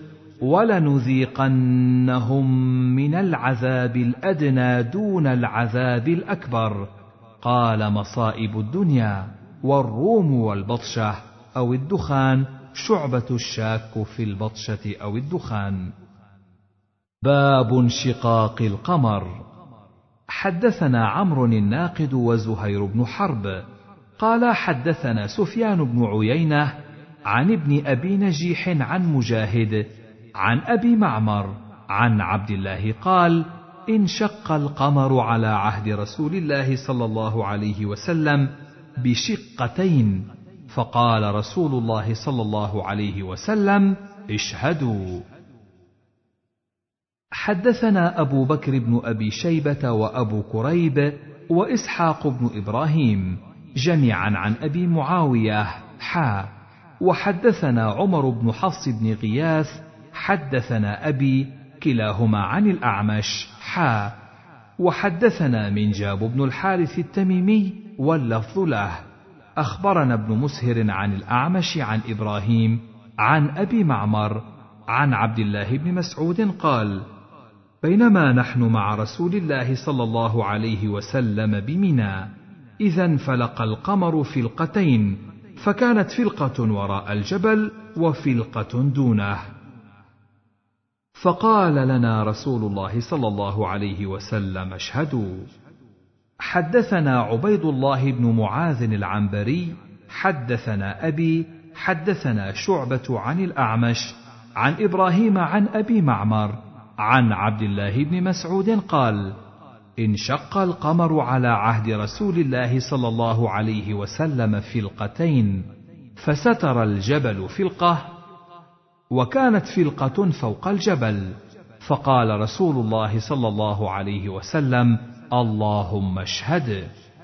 ولنذيقنهم من العذاب الأدنى دون العذاب الأكبر. قال: مصائب الدنيا والروم والبطشة أو الدخان، شعبة الشاك في البطشة أو الدخان. باب انشقاق القمر. حدثنا عمرو الناقد وزهير بن حرب قال حدثنا سفيان بن عيينة عن ابن أبي نجيح عن مجاهد عن أبي معمر عن عبد الله قال: انشق القمر على عهد رسول الله صلى الله عليه وسلم بشقتين، فقال رسول الله صلى الله عليه وسلم: اشهدوا. حدثنا أبو بكر بن أبي شيبة وأبو كريب وإسحاق بن إبراهيم جميعا عن أبي معاوية حا وحدثنا عمر بن حفص بن غياث حدثنا أبي كلاهما عن الأعمش حا وحدثنا منجاب بن الحارث التميمي واللفظ له أخبرنا ابن مسهر عن الأعمش عن إبراهيم عن أبي معمر عن عبد الله بن مسعود قال: بينما نحن مع رسول الله صلى الله عليه وسلم بمنى إذا انفلق القمر فلقتين، فكانت فلقة وراء الجبل وفلقة دونه، فقال لنا رسول الله صلى الله عليه وسلم: اشهدوا. حدثنا عبيد الله بن معاذ العنبري حدثنا أبي حدثنا شعبة عن الأعمش عن إبراهيم عن أبي معمر عن عبد الله بن مسعود قال: انشق القمر على عهد رسول الله صلى الله عليه وسلم فلقتين، فستر الجبل فلقة، وكانت فلقة فوق الجبل، فقال رسول الله صلى الله عليه وسلم: اللهم اشهد.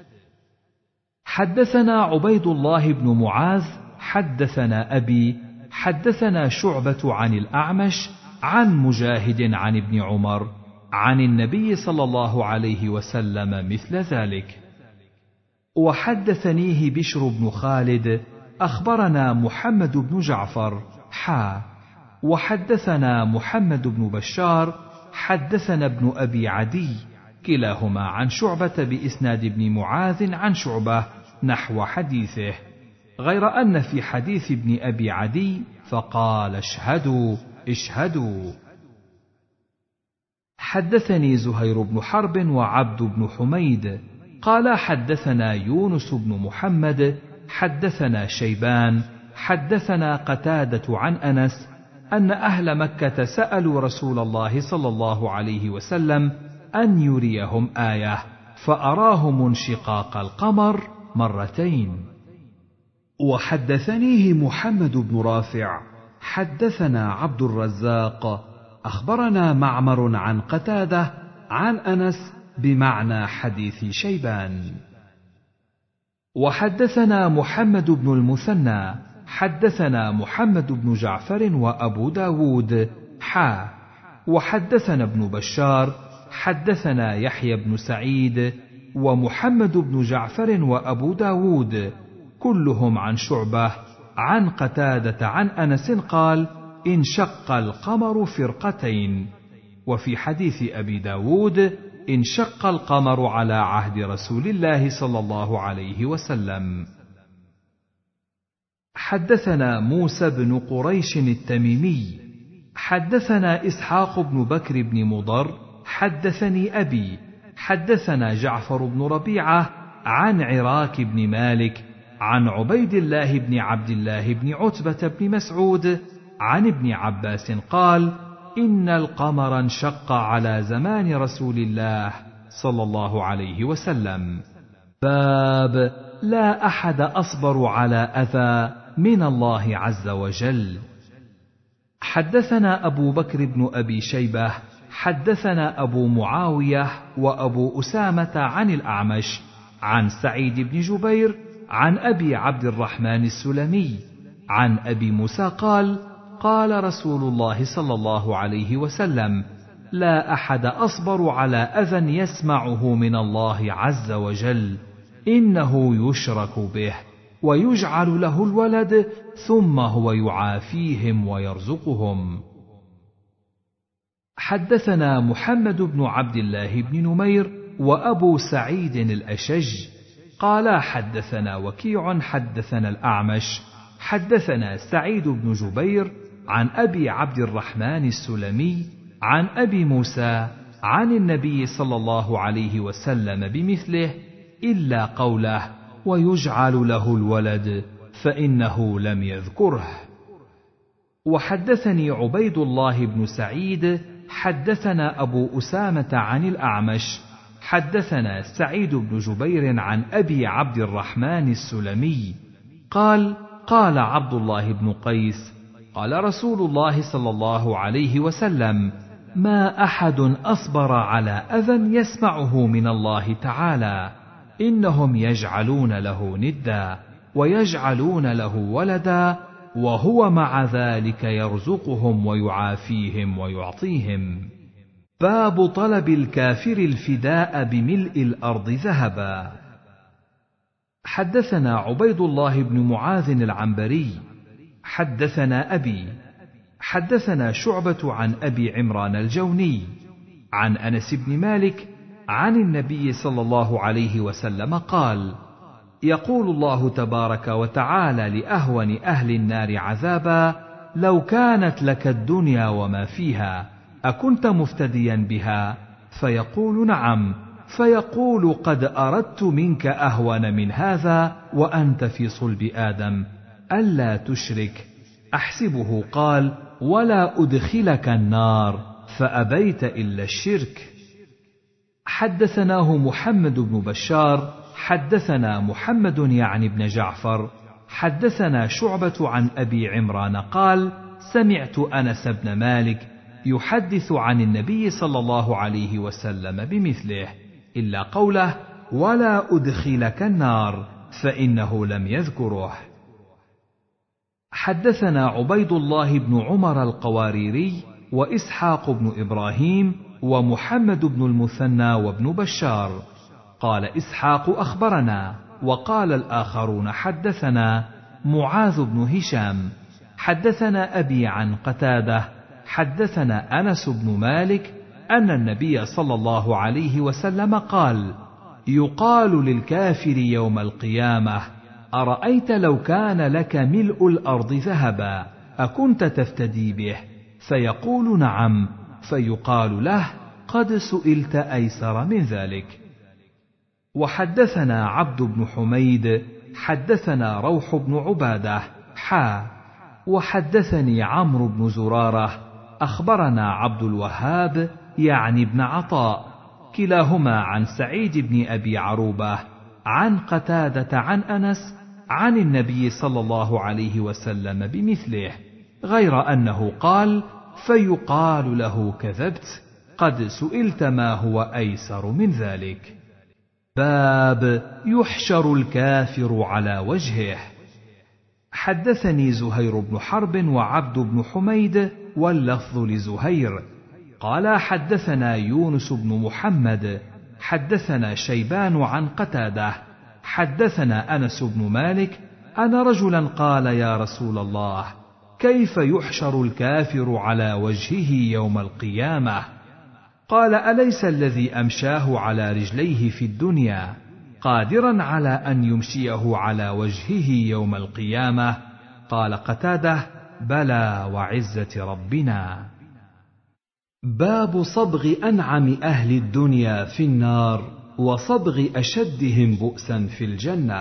حدثنا عبيد الله بن معاذ حدثنا أبي حدثنا شعبة عن الأعمش عن مجاهد عن ابن عمر عن النبي صلى الله عليه وسلم مثل ذلك. وحدثنيه بشر بن خالد أخبرنا محمد بن جعفر حا وحدثنا محمد بن بشار حدثنا ابن أبي عدي كلاهما عن شعبة بإسناد ابن معاذ عن شعبة نحو حديثه، غير أن في حديث ابن أبي عدي فقال: اشهدوا اشهدوا. حدثني زهير بن حرب وعبد بن حميد قال حدثنا يونس بن محمد حدثنا شيبان حدثنا قتادة عن أنس أن أهل مكة سألوا رسول الله صلى الله عليه وسلم أن يريهم آية، فأراهم انشقاق القمر مرتين. وحدثنيه محمد بن رافع حدثنا عبد الرزاق أخبرنا معمر عن قتادة عن أنس بمعنى حديث شيبان. وحدثنا محمد بن المثنى حدثنا محمد بن جعفر وأبو داود حا وحدثنا ابن بشار حدثنا يحيى بن سعيد ومحمد بن جعفر وأبو داود كلهم عن شعبة عن قتادة عن أنس قال انشق القمر فرقتين. وفي حديث أبي داود انشق القمر على عهد رسول الله صلى الله عليه وسلم. حدثنا موسى بن قريش التميمي حدثنا إسحاق بن بكر بن مضر حدثني أبي حدثنا جعفر بن ربيعة عن عراك بن مالك عن عبيد الله بن عبد الله بن عتبة بن مسعود عن ابن عباس قال إن القمر انشق على زمان رسول الله صلى الله عليه وسلم. باب لا أحد أصبر على أذى من الله عز وجل. حدثنا أبو بكر بن أبي شيبة حدثنا أبو معاوية وأبو أسامة عن الأعمش عن سعيد بن جبير عن أبي عبد الرحمن السلمي عن أبي موسى قال قال رسول الله صلى الله عليه وسلم لا أحد أصبر على أذى يسمعه من الله عز وجل إنه يشرك به ويجعل له الولد ثم هو يعافيهم ويرزقهم. حدثنا محمد بن عبد الله بن نمير وأبو سعيد الأشج قالا حدثنا وكيع حدثنا الأعمش حدثنا سعيد بن جبير عن أبي عبد الرحمن السلمي عن أبي موسى عن النبي صلى الله عليه وسلم بمثله إلا قوله ويجعل له الولد فإنه لم يذكره. وحدثني عبيد الله بن سعيد حدثنا أبو أسامة عن الأعمش حدثنا سعيد بن جبير عن أبي عبد الرحمن السلمي قال قال عبد الله بن قيس قال رسول الله صلى الله عليه وسلم ما أحد أصبر على أذى يسمعه من الله تعالى إنهم يجعلون له ندا ويجعلون له ولدا وهو مع ذلك يرزقهم ويعافيهم ويعطيهم. باب طلب الكافر الفداء بملء الأرض ذهبا. حدثنا عبيد الله بن معاذ العنبري حدثنا أبي حدثنا شعبة عن أبي عمران الجوني عن أنس بن مالك عن النبي صلى الله عليه وسلم قال يقول الله تبارك وتعالى لأهون أهل النار عذابا لو كانت لك الدنيا وما فيها أكنت مفتديا بها فيقول نعم فيقول قد أردت منك أهون من هذا وأنت في صلب آدم ألا تشرك أحسبه قال ولا أدخلك النار فأبيت إلا الشرك. حدثناه محمد بن بشار حدثنا محمد يعني بن جعفر حدثنا شعبة عن أبي عمران قال سمعت أنس بن مالك يحدث عن النبي صلى الله عليه وسلم بمثله إلا قوله ولا أدخلك النار فإنه لم يذكره. حدثنا عبيد الله بن عمر القواريري وإسحاق بن إبراهيم ومحمد بن المثنى وابن بشار قال إسحاق أخبرنا وقال الآخرون حدثنا معاذ بن هشام حدثنا أبي عن قتادة حدثنا أنس بن مالك أن النبي صلى الله عليه وسلم قال يقال للكافر يوم القيامة أرأيت لو كان لك ملء الأرض ذهبا أكنت تفتدي به فيقول نعم فيقال له قد سئلت أيسر من ذلك. وحدثنا عبد بن حميد حدثنا روح بن عبادة حا وحدثني عمرو بن زرارة أخبرنا عبد الوهاب يعني ابن عطاء كلاهما عن سعيد بن أبي عروبة عن قتادة عن أنس عن النبي صلى الله عليه وسلم بمثله غير أنه قال فيقال له كذبت قد سئلت ما هو أيسر من ذلك. باب يحشر الكافر على وجهه. حدثني زهير بن حرب وعبد بن حميد واللفظ لزهير قال حدثنا يونس بن محمد حدثنا شيبان عن قتادة حدثنا أنس بن مالك أن رجلا قال يا رسول الله كيف يحشر الكافر على وجهه يوم القيامة؟ قال أليس الذي أمشاه على رجليه في الدنيا قادرا على أن يمشيه على وجهه يوم القيامة؟ قال قتادة بلى وعزة ربنا. باب صبغ أنعم أهل الدنيا في النار وصبغ أشدهم بؤسا في الجنة.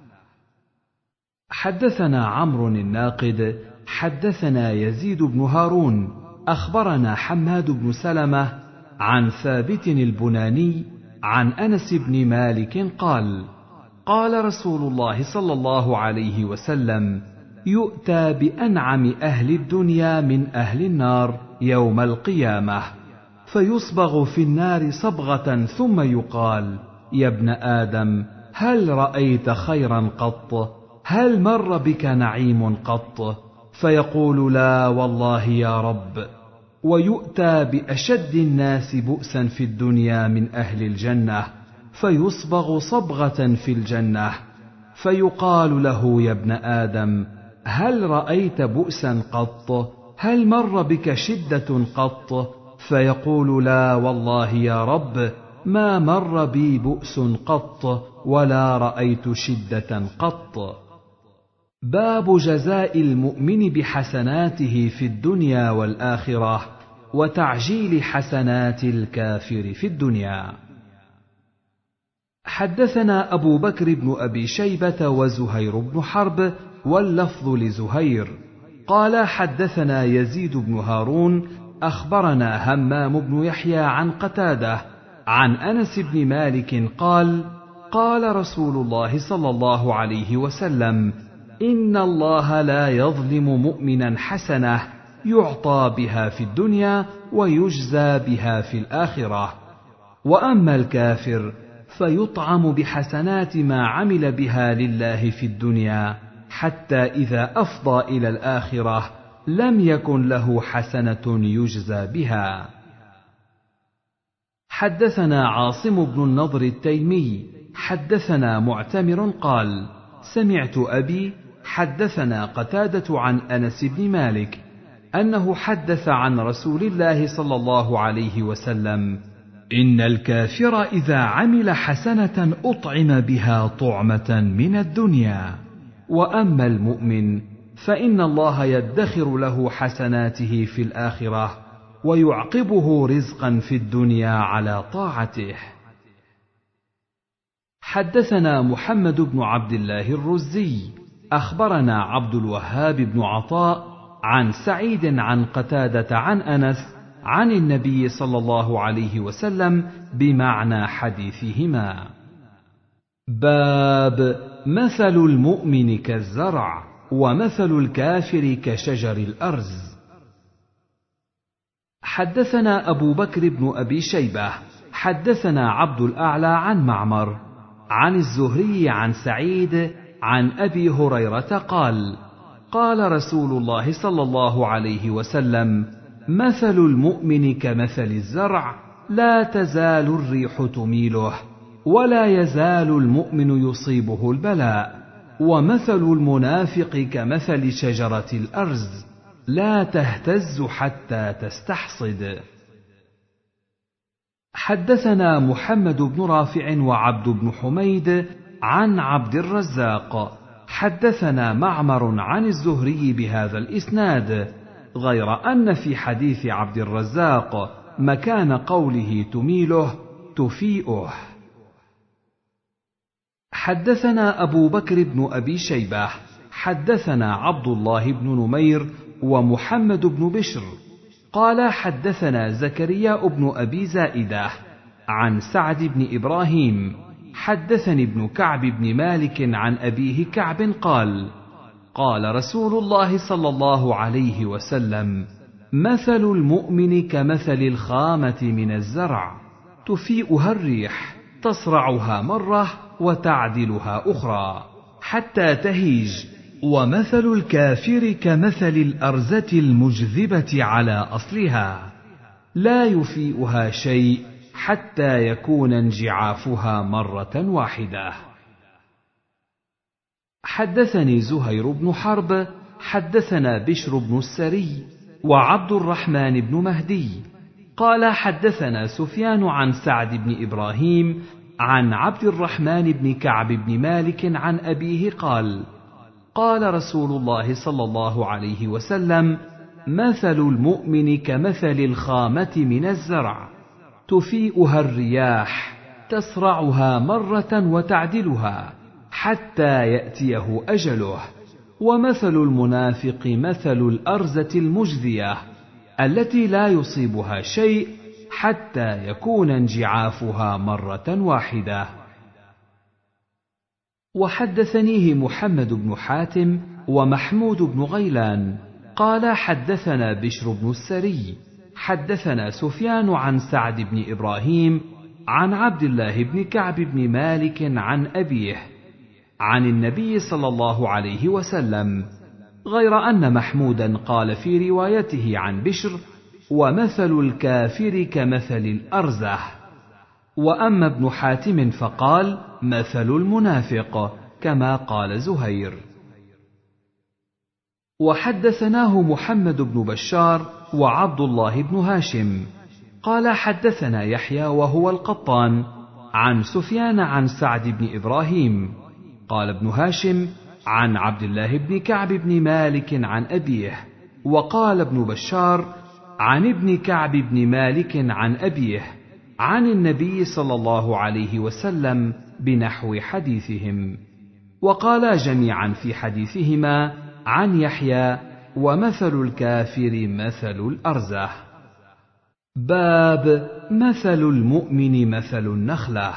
حدثنا عمرو الناقد حدثنا يزيد بن هارون أخبرنا حماد بن سلمة عن ثابت البناني عن أنس بن مالك قال قال رسول الله صلى الله عليه وسلم يؤتى بأنعم أهل الدنيا من أهل النار يوم القيامة فيصبغ في النار صبغة ثم يقال يا ابن آدم هل رأيت خيرا قط؟ هل مر بك نعيم قط؟ فيقول لا والله يا رب. ويؤتى بأشد الناس بؤسا في الدنيا من أهل الجنة فيصبغ صبغة في الجنة فيقال له يا ابن آدم هل رأيت بؤسا قط؟ هل مر بك شدة قط؟ فيقول لا والله يا رب ما مر بي بؤس قط ولا رأيت شدة قط. باب جزاء المؤمن بحسناته في الدنيا والآخرة وتعجيل حسنات الكافر في الدنيا. حدثنا أبو بكر بن أبي شيبة وزهير بن حرب واللفظ لزهير قال حدثنا يزيد بن هارون أخبرنا همام بن يحيى عن قتادة عن أنس بن مالك قال قال رسول الله صلى الله عليه وسلم إن الله لا يظلم مؤمنا حسنة يعطى بها في الدنيا ويجزى بها في الآخرة وأما الكافر فيطعم بحسنات ما عمل بها لله في الدنيا حتى إذا أفضى إلى الآخرة لم يكن له حسنة يجزى بها. حدثنا عاصم بن النضر التيمي حدثنا معتمر قال سمعت أبي حدثنا قتادة عن أنس بن مالك أنه حدث عن رسول الله صلى الله عليه وسلم إن الكافر إذا عمل حسنة أطعم بها طعمة من الدنيا وأما المؤمن فإن الله يدخر له حسناته في الآخرة ويعقبه رزقا في الدنيا على طاعته. حدثنا محمد بن عبد الله الرزي أخبرنا عبد الوهاب بن عطاء عن سعيد عن قتادة عن أنس عن النبي صلى الله عليه وسلم بمعنى حديثهما. باب مثل المؤمن كالزرع ومثل الكافر كشجر الأرز. حدثنا أبو بكر بن أبي شيبة حدثنا عبد الأعلى عن معمر عن الزهري عن سعيد عن أبي هريرة قال قال رسول الله صلى الله عليه وسلم مثل المؤمن كمثل الزرع لا تزال الريح تميله ولا يزال المؤمن يصيبه البلاء ومثل المنافق كمثل شجرة الأرز لا تهتز حتى تستحصد. حدثنا محمد بن رافع وعبد بن حميد عن عبد الرزاق حدثنا معمر عن الزهري بهذا الإسناد غير أن في حديث عبد الرزاق مكان قوله تميله تفيئه. حدثنا أبو بكر بن أبي شيبة حدثنا عبد الله بن نمير ومحمد بن بشر قال حدثنا زكريا بن أبي زائدة عن سعد بن إبراهيم حدثني ابن كعب بن مالك عن أبيه كعب قال قال رسول الله صلى الله عليه وسلم مثل المؤمن كمثل الخامة من الزرع تفيئها الريح تصرعها مرة وتعدلها أخرى حتى تهيج ومثل الكافر كمثل الأرزة المجذبة على أصلها، لا يفيئها شيء حتى يكون انجعافها مرة واحدة. حدثني زهير بن حرب حدثنا بشر بن السري وعبد الرحمن بن مهدي قال حدثنا سفيان عن سعد بن إبراهيم عن عبد الرحمن بن كعب بن مالك عن أبيه قال: قال رسول الله صلى الله عليه وسلم: مثل المؤمن كمثل الخامة من الزرع، تفيئها الرياح تسرعها مرة وتعدلها حتى يأتيه أجله، ومثل المنافق مثل الأرزة المجذية التي لا يصيبها شيء حتى يكون انجعافها مرة واحدة. وحدثنيه محمد بن حاتم ومحمود بن غيلان قال حدثنا بشر بن السري حدثنا سفيان عن سعد بن إبراهيم عن عبد الله بن كعب بن مالك عن أبيه عن النبي صلى الله عليه وسلم، غير أن محمودا قال في روايته عن بشر: ومثل الكافر كمثل الأرزة. وأما ابن حاتم فقال: مثل المنافق، كما قال زهير. وحدثناه محمد بن بشار وعبد الله بن هاشم قال حدثنا يحيى وهو القطان عن سفيان عن سعد بن إبراهيم قال ابن هاشم عن عبد الله بن كعب بن مالك عن أبيه، وقال ابن بشار عن ابن كعب بن مالك عن أبيه عن النبي صلى الله عليه وسلم بنحو حديثهم، وقالا جميعا في حديثهما عن يحيى: ومثل الكافر مثل الأرزة. باب مثل المؤمن مثل النخلة.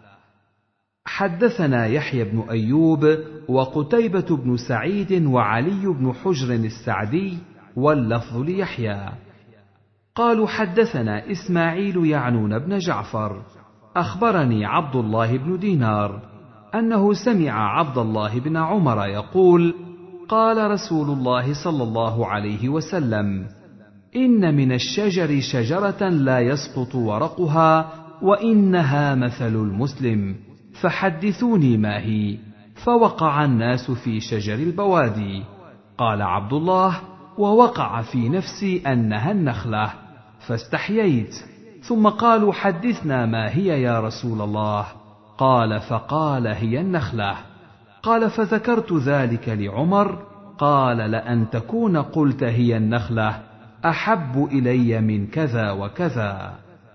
حدثنا يحيى بن أيوب وقتيبة بن سعيد وعلي بن حجر السعدي واللفظ ليحيى قالوا حدثنا إسماعيل يعنون بن جعفر أخبرني عبد الله بن دينار أنه سمع عبد الله بن عمر يقول: قال رسول الله صلى الله عليه وسلم: إن من الشجر شجرة لا يسقط ورقها وإنها مثل المسلم، فحدثوني ما هي. فوقع الناس في شجر البوادي. قال عبد الله: ووقع في نفسي أنها النخلة، فاستحييت. ثم قالوا: حدثنا ما هي يا رسول الله. قال: فقال: هي النخلة. قال: فذكرت ذلك لعمر. قال: لأن تكون قلت هي النخلة أحب إلي من كذا وكذا.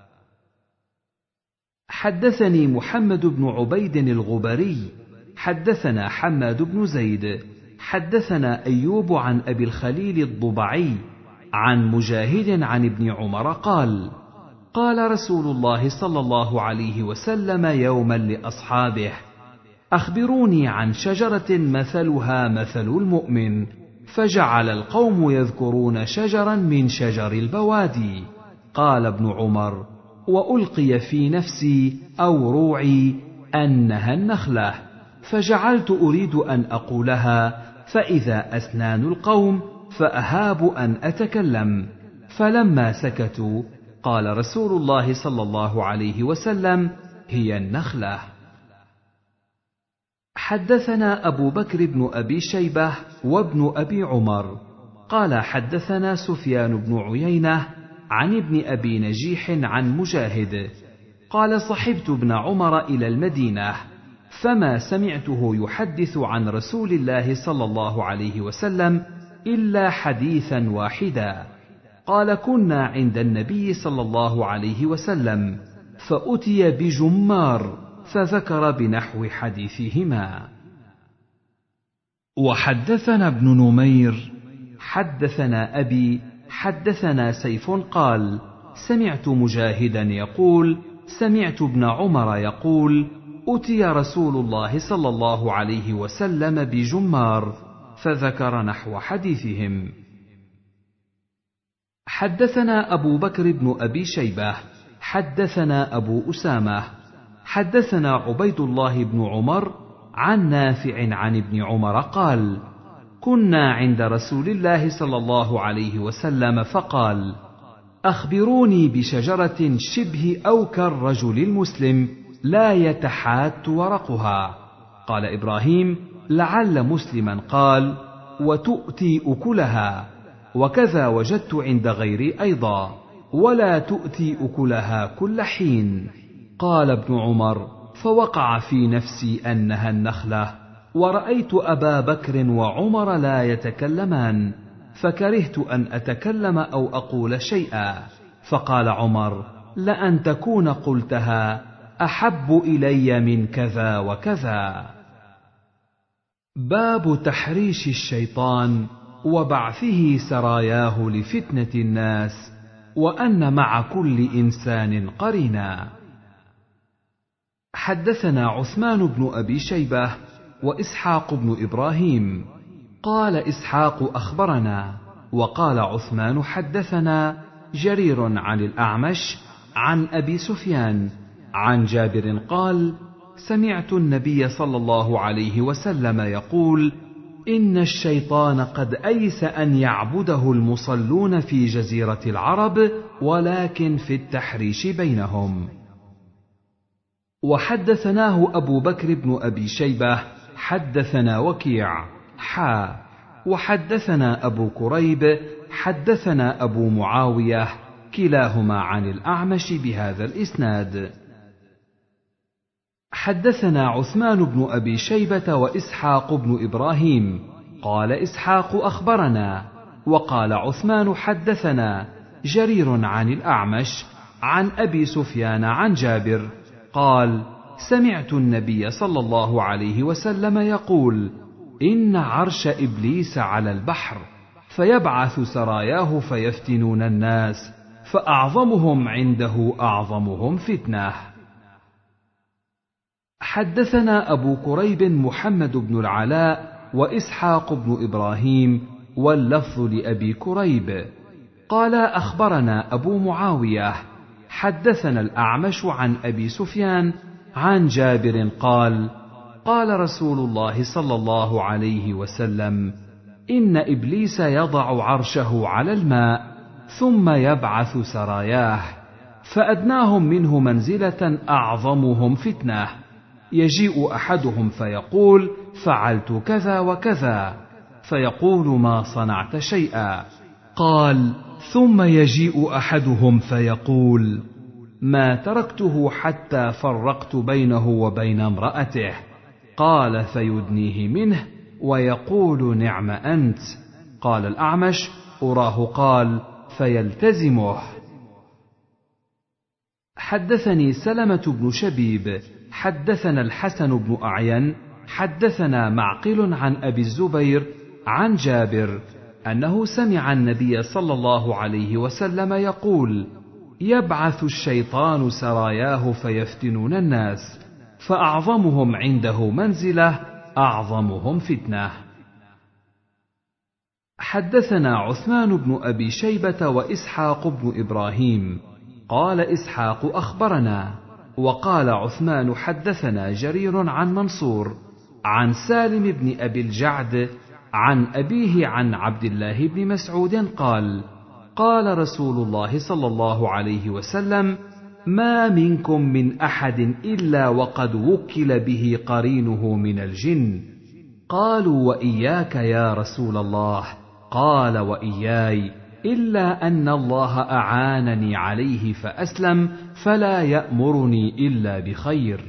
حدثني محمد بن عبيد الغبري حدثنا حماد بن زيد حدثنا أيوب عن أبي الخليل الضبعي عن مجاهد عن ابن عمر قال: قال رسول الله صلى الله عليه وسلم يوما لأصحابه: أخبروني عن شجرة مثلها مثل المؤمن. فجعل القوم يذكرون شجرا من شجر البوادي. قال ابن عمر: وألقي في نفسي أو روعي أنها النخلة، فجعلت أريد أن أقولها، فإذا أسنان القوم فأهاب أن أتكلم. فلما سكتوا قال رسول الله صلى الله عليه وسلم: هي النخلة. حدثنا أبو بكر بن أبي شيبة وابن أبي عمر قال حدثنا سفيان بن عيينة عن ابن أبي نجيح عن مجاهد قال: صحبت ابن عمر إلى المدينة، فما سمعته يحدث عن رسول الله صلى الله عليه وسلم إلا حديثا واحدا. قال: كنا عند النبي صلى الله عليه وسلم فأتي بجمار، فذكر بنحو حديثهما. وحدثنا ابن نمير حدثنا أبي حدثنا سيف قال: سمعت مجاهدا يقول: سمعت ابن عمر يقول: أتي رسول الله صلى الله عليه وسلم بجمار، فذكر نحو حديثهم. حدثنا أبو بكر بن أبي شيبة حدثنا أبو أسامة حدثنا عبيد الله بن عمر عن نافع عن ابن عمر قال: كنا عند رسول الله صلى الله عليه وسلم فقال: أخبروني بشجرة شبه أو كالرجل المسلم لا يتحات ورقها. قال إبراهيم: لعل مسلما قال: وتؤتي أكلها، وكذا وجدت عند غيري أيضا: ولا تؤتي أكلها كل حين. قال ابن عمر: فوقع في نفسي أنها النخلة، ورأيت أبا بكر وعمر لا يتكلمان، فكرهت أن أتكلم أو أقول شيئا، فقال عمر: لأن تكون قلتها أحب إلي من كذا وكذا. باب تحريش الشيطان وبعثه سراياه لفتنة الناس، وأن مع كل إنسان قرينا. حدثنا عثمان بن أبي شيبة وإسحاق بن إبراهيم. قال إسحاق: أخبرنا. وقال عثمان: حدثنا جرير عن الأعمش عن أبي سفيان عن جابر قال: سمعت النبي صلى الله عليه وسلم يقول: إن الشيطان قد أيس أن يعبده المصلون في جزيرة العرب، ولكن في التحريش بينهم. وحدثناه أبو بكر بن أبي شيبة حدثنا وكيع حا وحدثنا أبو كريب حدثنا أبو معاوية كلاهما عن الأعمش بهذا الإسناد. حدثنا عثمان بن أبي شيبة وإسحاق بن إبراهيم. قال إسحاق: أخبرنا. وقال عثمان: حدثنا جرير عن الأعمش عن أبي سفيان عن جابر قال: سمعت النبي صلى الله عليه وسلم يقول: إن عرش إبليس على البحر، فيبعث سراياه فيفتنون الناس، فأعظمهم عنده أعظمهم فتنة. حدثنا أبو كريب محمد بن العلاء وإسحاق بن إبراهيم، واللفظ لأبي كريب. قال: أخبرنا أبو معاوية حدثنا الأعمش عن أبي سفيان عن جابر قال: قال رسول الله صلى الله عليه وسلم: إن إبليس يضع عرشه على الماء، ثم يبعث سراياه، فأدناهم منه منزلة أعظمهم فتنة، يجيء أحدهم فيقول: فعلت كذا وكذا، فيقول: ما صنعت شيئا. قال: ثم يجيء أحدهم فيقول: ما تركته حتى فرقت بينه وبين امرأته. قال: فيدنيه منه ويقول: نعم أنت. قال الأعمش: أراه قال: فيلتزمه. حدثني سلمة بن شبيب حدثنا الحسن بن أعين حدثنا معقل عن أبي الزبير عن جابر أنه سمع النبي صلى الله عليه وسلم يقول: يبعث الشيطان سراياه فيفتنون الناس، فأعظمهم عنده منزلة أعظمهم فتنة. حدثنا عثمان بن أبي شيبة وإسحاق بن إبراهيم. قال إسحاق: أخبرنا. وقال عثمان: حدثنا جرير عن منصور عن سالم بن أبي الجعد عن أبيه عن عبد الله بن مسعود قال: قال رسول الله صلى الله عليه وسلم: ما منكم من أحد إلا وقد وكل به قرينه من الجن. قالوا: وإياك يا رسول الله؟ قال: وإياي، إلا أن الله أعانني عليه فأسلم، فلا يأمرني إلا بخير.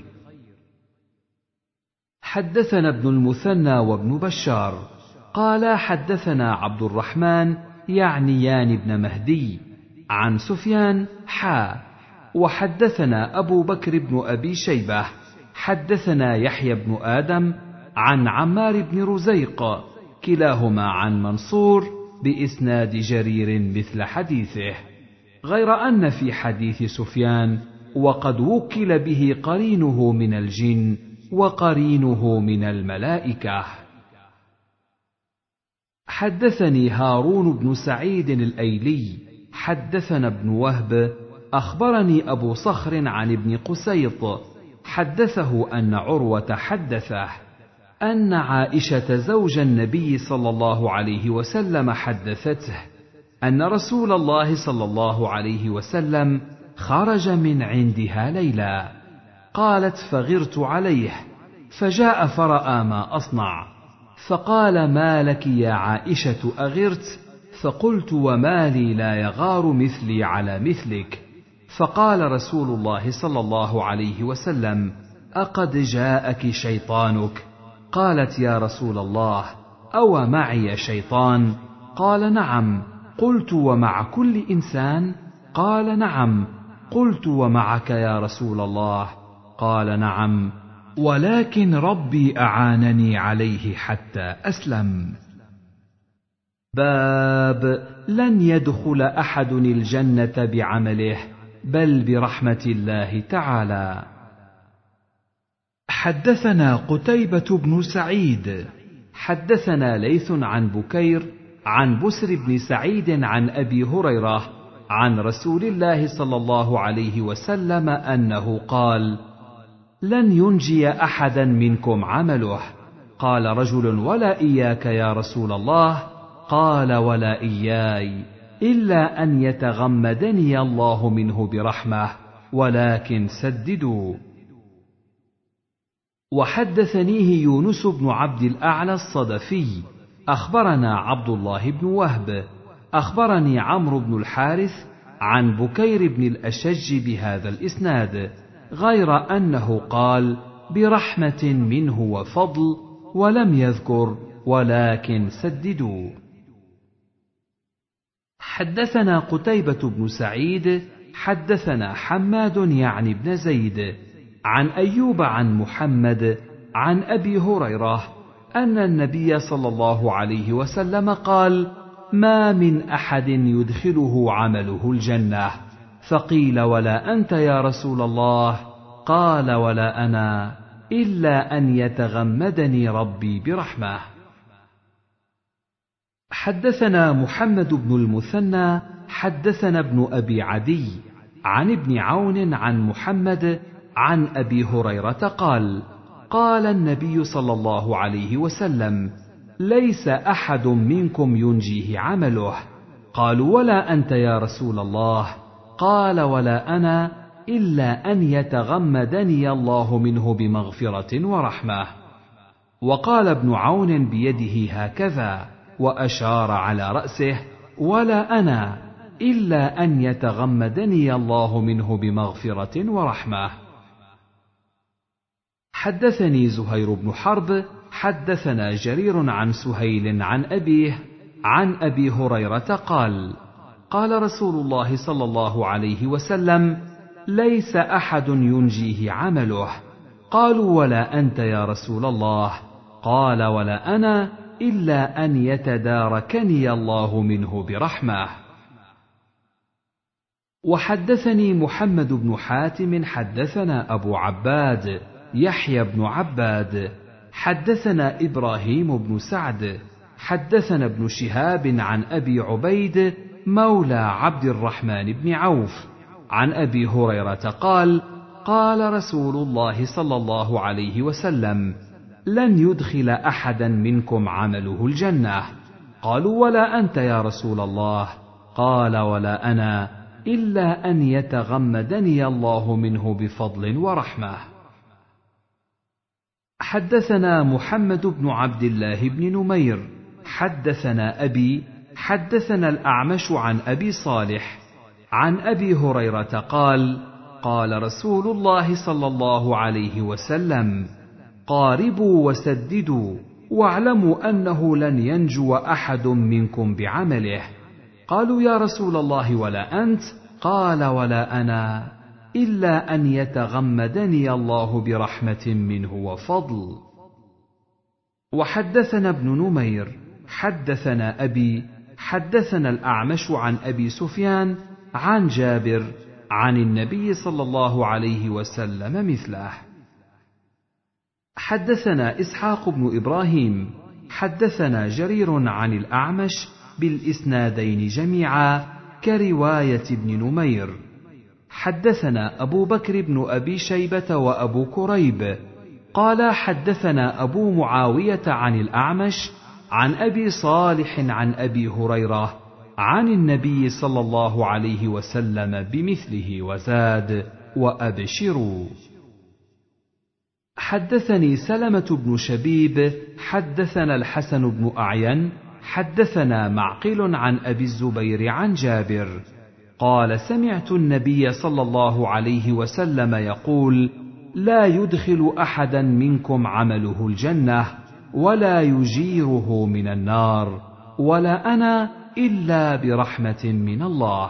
حدثنا ابن المثنى وابن بشار قال: حدثنا عبد الرحمن يعنيان بن مهدي عن سفيان حا وحدثنا أبو بكر بن أبي شيبة حدثنا يحيى بن آدم عن عمار بن رزيق كلاهما عن منصور بإسناد جرير مثل حديثه، غير أن في حديث سفيان: وقد وكل به قرينه من الجن وقرينه من الملائكة. حدثني هارون بن سعيد الأيلي حدثنا ابن وهب أخبرني أبو صخر عن ابن قسيط حدثه أن عروة حدثه أن عائشة زوج النبي صلى الله عليه وسلم حدثته أن رسول الله صلى الله عليه وسلم خرج من عندها ليلا. قالت: فغرت عليه، فجاء فرأى ما أصنع، فقال: ما لك يا عائشة أغرت؟ فقلت: وما لي لا يغار مثلي على مثلك. فقال رسول الله صلى الله عليه وسلم: أقد جاءك شيطانك؟ قالت: يا رسول الله، أو معي شيطان؟ قال: نعم. قلت: ومع كل إنسان؟ قال: نعم. قلت: ومعك يا رسول الله؟ قال: نعم، ولكن ربي أعانني عليه حتى أسلم. باب لن يدخل أحد الجنة بعمله بل برحمة الله تعالى. حدثنا قتيبة بن سعيد حدثنا ليث عن بكير عن بسر بن سعيد عن أبي هريرة عن رسول الله صلى الله عليه وسلم أنه قال: لن ينجي أحدا منكم عمله. قال رجل: ولا إياك يا رسول الله؟ قال: ولا إياي، إلا أن يتغمدني الله منه برحمة، ولكن سددوا. وحدثنيه يونس بن عبد الأعلى الصدفي أخبرنا عبد الله بن وهب أخبرني عمرو بن الحارث عن بكير بن الأشج بهذا الإسناد، غير أنه قال: برحمة منه وفضل، ولم يذكر ولكن سددوا. حدثنا قتيبة بن سعيد حدثنا حماد يعني بن زيد عن أيوب عن محمد عن أبي هريرة أن النبي صلى الله عليه وسلم قال: ما من أحد يدخله عمله الجنة. فقيل: ولا أنت يا رسول الله؟ قال: ولا أنا، إلا أن يتغمدني ربي برحمة. حدثنا محمد بن المثنى حدثنا ابن أبي عدي عن ابن عون عن محمد عن أبي هريرة قال: قال النبي صلى الله عليه وسلم: ليس أحد منكم ينجيه عمله. قالوا: ولا أنت يا رسول الله؟ قال: ولا أنا، إلا أن يتغمدني الله منه بمغفرة ورحمة. وقال ابن عون بيده هكذا وأشار على رأسه: ولا أنا، إلا أن يتغمدني الله منه بمغفرة ورحمة. حدثني زهير بن حرب حدثنا جرير عن سهيل عن أبيه عن أبي هريرة قال: قال رسول الله صلى الله عليه وسلم: ليس أحد ينجيه عمله. قالوا: ولا أنت يا رسول الله؟ قال: ولا أنا، إلا أن يتداركني الله منه برحمة. وحدثني محمد بن حاتم حدثنا أبو عباد يحيى بن عباد حدثنا إبراهيم بن سعد حدثنا ابن شهاب عن أبي عبيد مولى عبد الرحمن بن عوف عن أبي هريرة قال: قال رسول الله صلى الله عليه وسلم: لن يدخل أحدا منكم عمله الجنة. قالوا: ولا أنت يا رسول الله؟ قال: ولا أنا، إلا أن يتغمدني الله منه بفضل ورحمة. حدثنا محمد بن عبد الله بن نمير حدثنا أبي حدثنا الأعمش عن أبي صالح عن أبي هريرة قال: قال رسول الله صلى الله عليه وسلم: قاربوا وسددوا، واعلموا أنه لن ينجو أحد منكم بعمله. قالوا: يا رسول الله ولا أنت؟ قال: ولا أنا، إلا أن يتغمدني الله برحمة منه وفضل. وحدثنا ابن نمير حدثنا أبي حدثنا الأعمش عن أبي سفيان عن جابر عن النبي صلى الله عليه وسلم مثله. حدثنا إسحاق بن إبراهيم حدثنا جرير عن الأعمش بالإسنادين جميعا كرواية ابن نمير. حدثنا أبو بكر بن أبي شيبة وأبو كريب قال حدثنا أبو معاوية عن الأعمش عن أبي صالح عن أبي هريرة عن النبي صلى الله عليه وسلم بمثله وزاد: وأبشروا. حدثني سلمة بن شبيب حدثنا الحسن بن أعين حدثنا معقل عن أبي الزبير عن جابر قال: سمعت النبي صلى الله عليه وسلم يقول: لا يدخل أحدا منكم عمله الجنة ولا يجيره من النار، ولا أنا إلا برحمة من الله.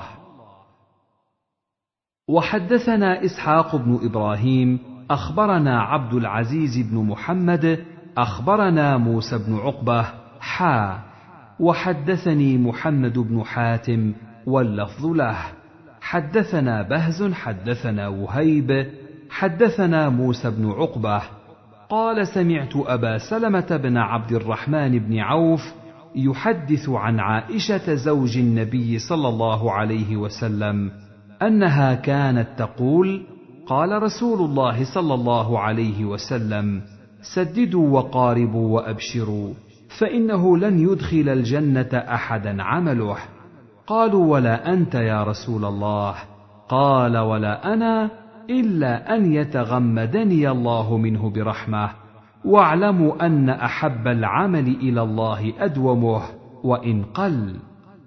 وحدثنا إسحاق بن إبراهيم أخبرنا عبد العزيز بن محمد أخبرنا موسى بن عقبة حا وحدثني محمد بن حاتم واللفظ له حدثنا بهز حدثنا وهيب حدثنا موسى بن عقبة قال: سمعت أبا سلمة بن عبد الرحمن بن عوف يحدث عن عائشة زوج النبي صلى الله عليه وسلم أنها كانت تقول: قال رسول الله صلى الله عليه وسلم: سددوا وقاربوا وأبشروا، فإنه لن يدخل الجنة أحدا عمله. قالوا: ولا أنت يا رسول الله؟ قال: ولا أنا إلا أن يتغمدني الله منه برحمة، واعلموا أن أحب العمل إلى الله أدومه وإن قل.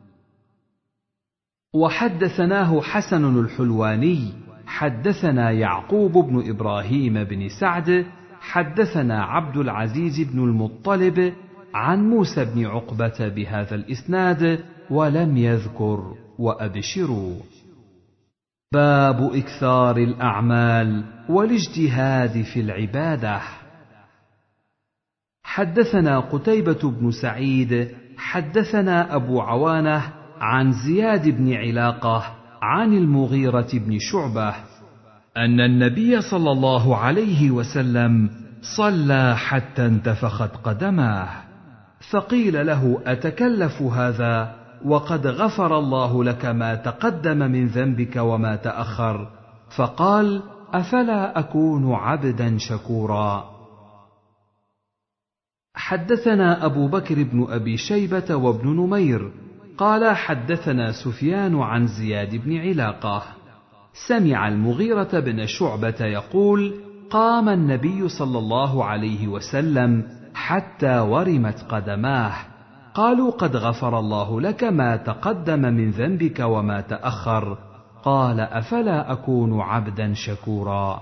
وحدثناه حسن الحلواني حدثنا يعقوب بن إبراهيم بن سعد حدثنا عبد العزيز بن المطلب عن موسى بن عقبة بهذا الإسناد ولم يذكر وأبشروا. باب إكثار الأعمال والاجتهاد في العبادة. حدثنا قتيبة بن سعيد حدثنا أبو عوانة عن زياد بن علاقة عن المغيرة بن شعبة أن النبي صلى الله عليه وسلم صلى حتى انتفخت قدماه، فقيل له: أتكلف هذا وقد غفر الله لك ما تقدم من ذنبك وما تأخر؟ فقال: أفلا أكون عبدا شكورا. حدثنا أبو بكر بن أبي شيبة وابن نمير قال حدثنا سفيان عن زياد بن علاقة سمع المغيرة بن شعبة يقول: قام النبي صلى الله عليه وسلم حتى ورمت قدماه، قالوا: قد غفر الله لك ما تقدم من ذنبك وما تأخر. قال: أفلا أكون عبدا شكورا.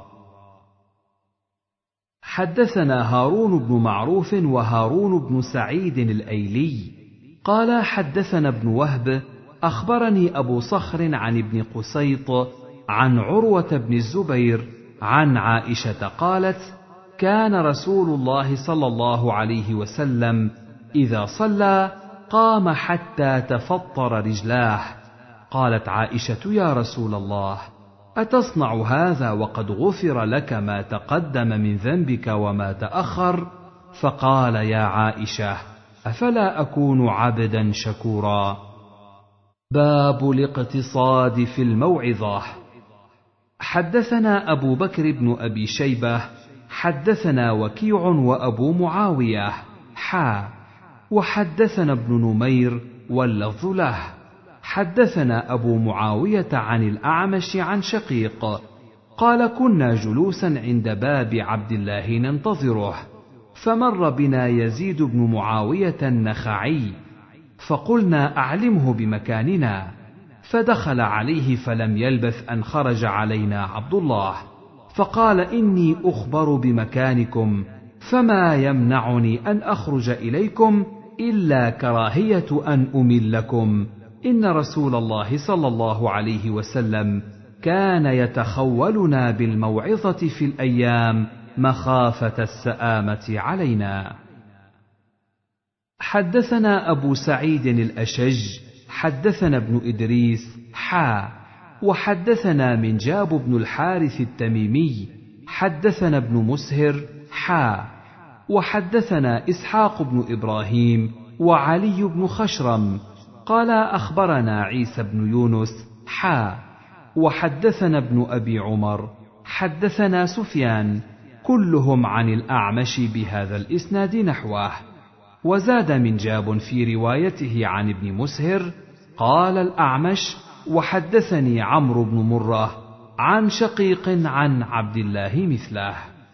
حدثنا هارون بن معروف وهارون بن سعيد الأيلي قال حدثنا ابن وهب أخبرني أبو صخر عن ابن قسيط عن عروة بن الزبير عن عائشة قالت: كان رسول الله صلى الله عليه وسلم إذا صلى قام حتى تفطر رجلاه. قالت عائشة: يا رسول الله، أتصنع هذا وقد غفر لك ما تقدم من ذنبك وما تأخر؟ فقال: يا عائشة، أفلا أكون عبدا شكورا. باب الاقتصاد في الموعظة. حدثنا أبو بكر بن أبي شيبة حدثنا وكيع وأبو معاوية حا وحدثنا ابن نمير واللفظ له حدثنا أبو معاوية عن الأعمش عن شقيق قال: كنا جلوسا عند باب عبد الله ننتظره، فمر بنا يزيد بن معاوية النخعي، فقلنا: أعلمه بمكاننا. فدخل عليه فلم يلبث أن خرج علينا عبد الله، فقال: إني أخبر بمكانكم، فما يمنعني أن أخرج إليكم إلا كراهية أن أملكم. إن رسول الله صلى الله عليه وسلم كان يتخولنا بالموعظة في الأيام مخافة السآمة علينا. حدثنا أبو سعيد الأشج حدثنا ابن إدريس حا وحدثنا منجاب بن الحارث التميمي حدثنا ابن مسهر حا وحدثنا إسحاق بن إبراهيم وعلي بن خشرم قال: أخبرنا عيسى بن يونس حا وحدثنا ابن أبي عمر حدثنا سفيان كلهم عن الأعمش بهذا الإسناد نحوه. وزاد منجاب في روايته عن ابن مسهر قال الأعمش وحدثني عمرو بن مرة عن شقيق عن عبد الله مثله.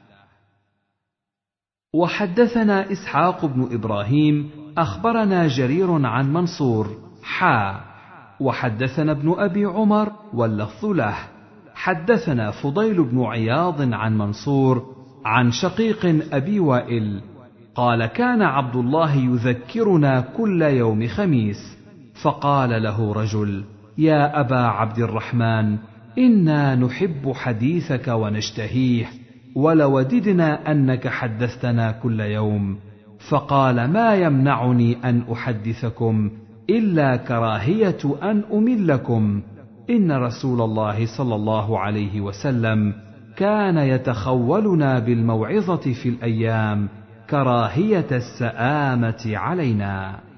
وحدثنا إسحاق بن إبراهيم أخبرنا جرير عن منصور حا وحدثنا ابن أبي عمر واللفظ له حدثنا فضيل بن عياض عن منصور عن شقيق أبي وائل قال كان عبد الله يذكرنا كل يوم خميس فقال له رجل يا أبا عبد الرحمن إنا نحب حديثك ونشتهيه ولوددنا أنك حدثتنا كل يوم. فقال ما يمنعني أن أحدثكم إلا كراهية أن أملكم. إن رسول الله صلى الله عليه وسلم كان يتخولنا بالموعظة في الأيام كراهية السآمة علينا.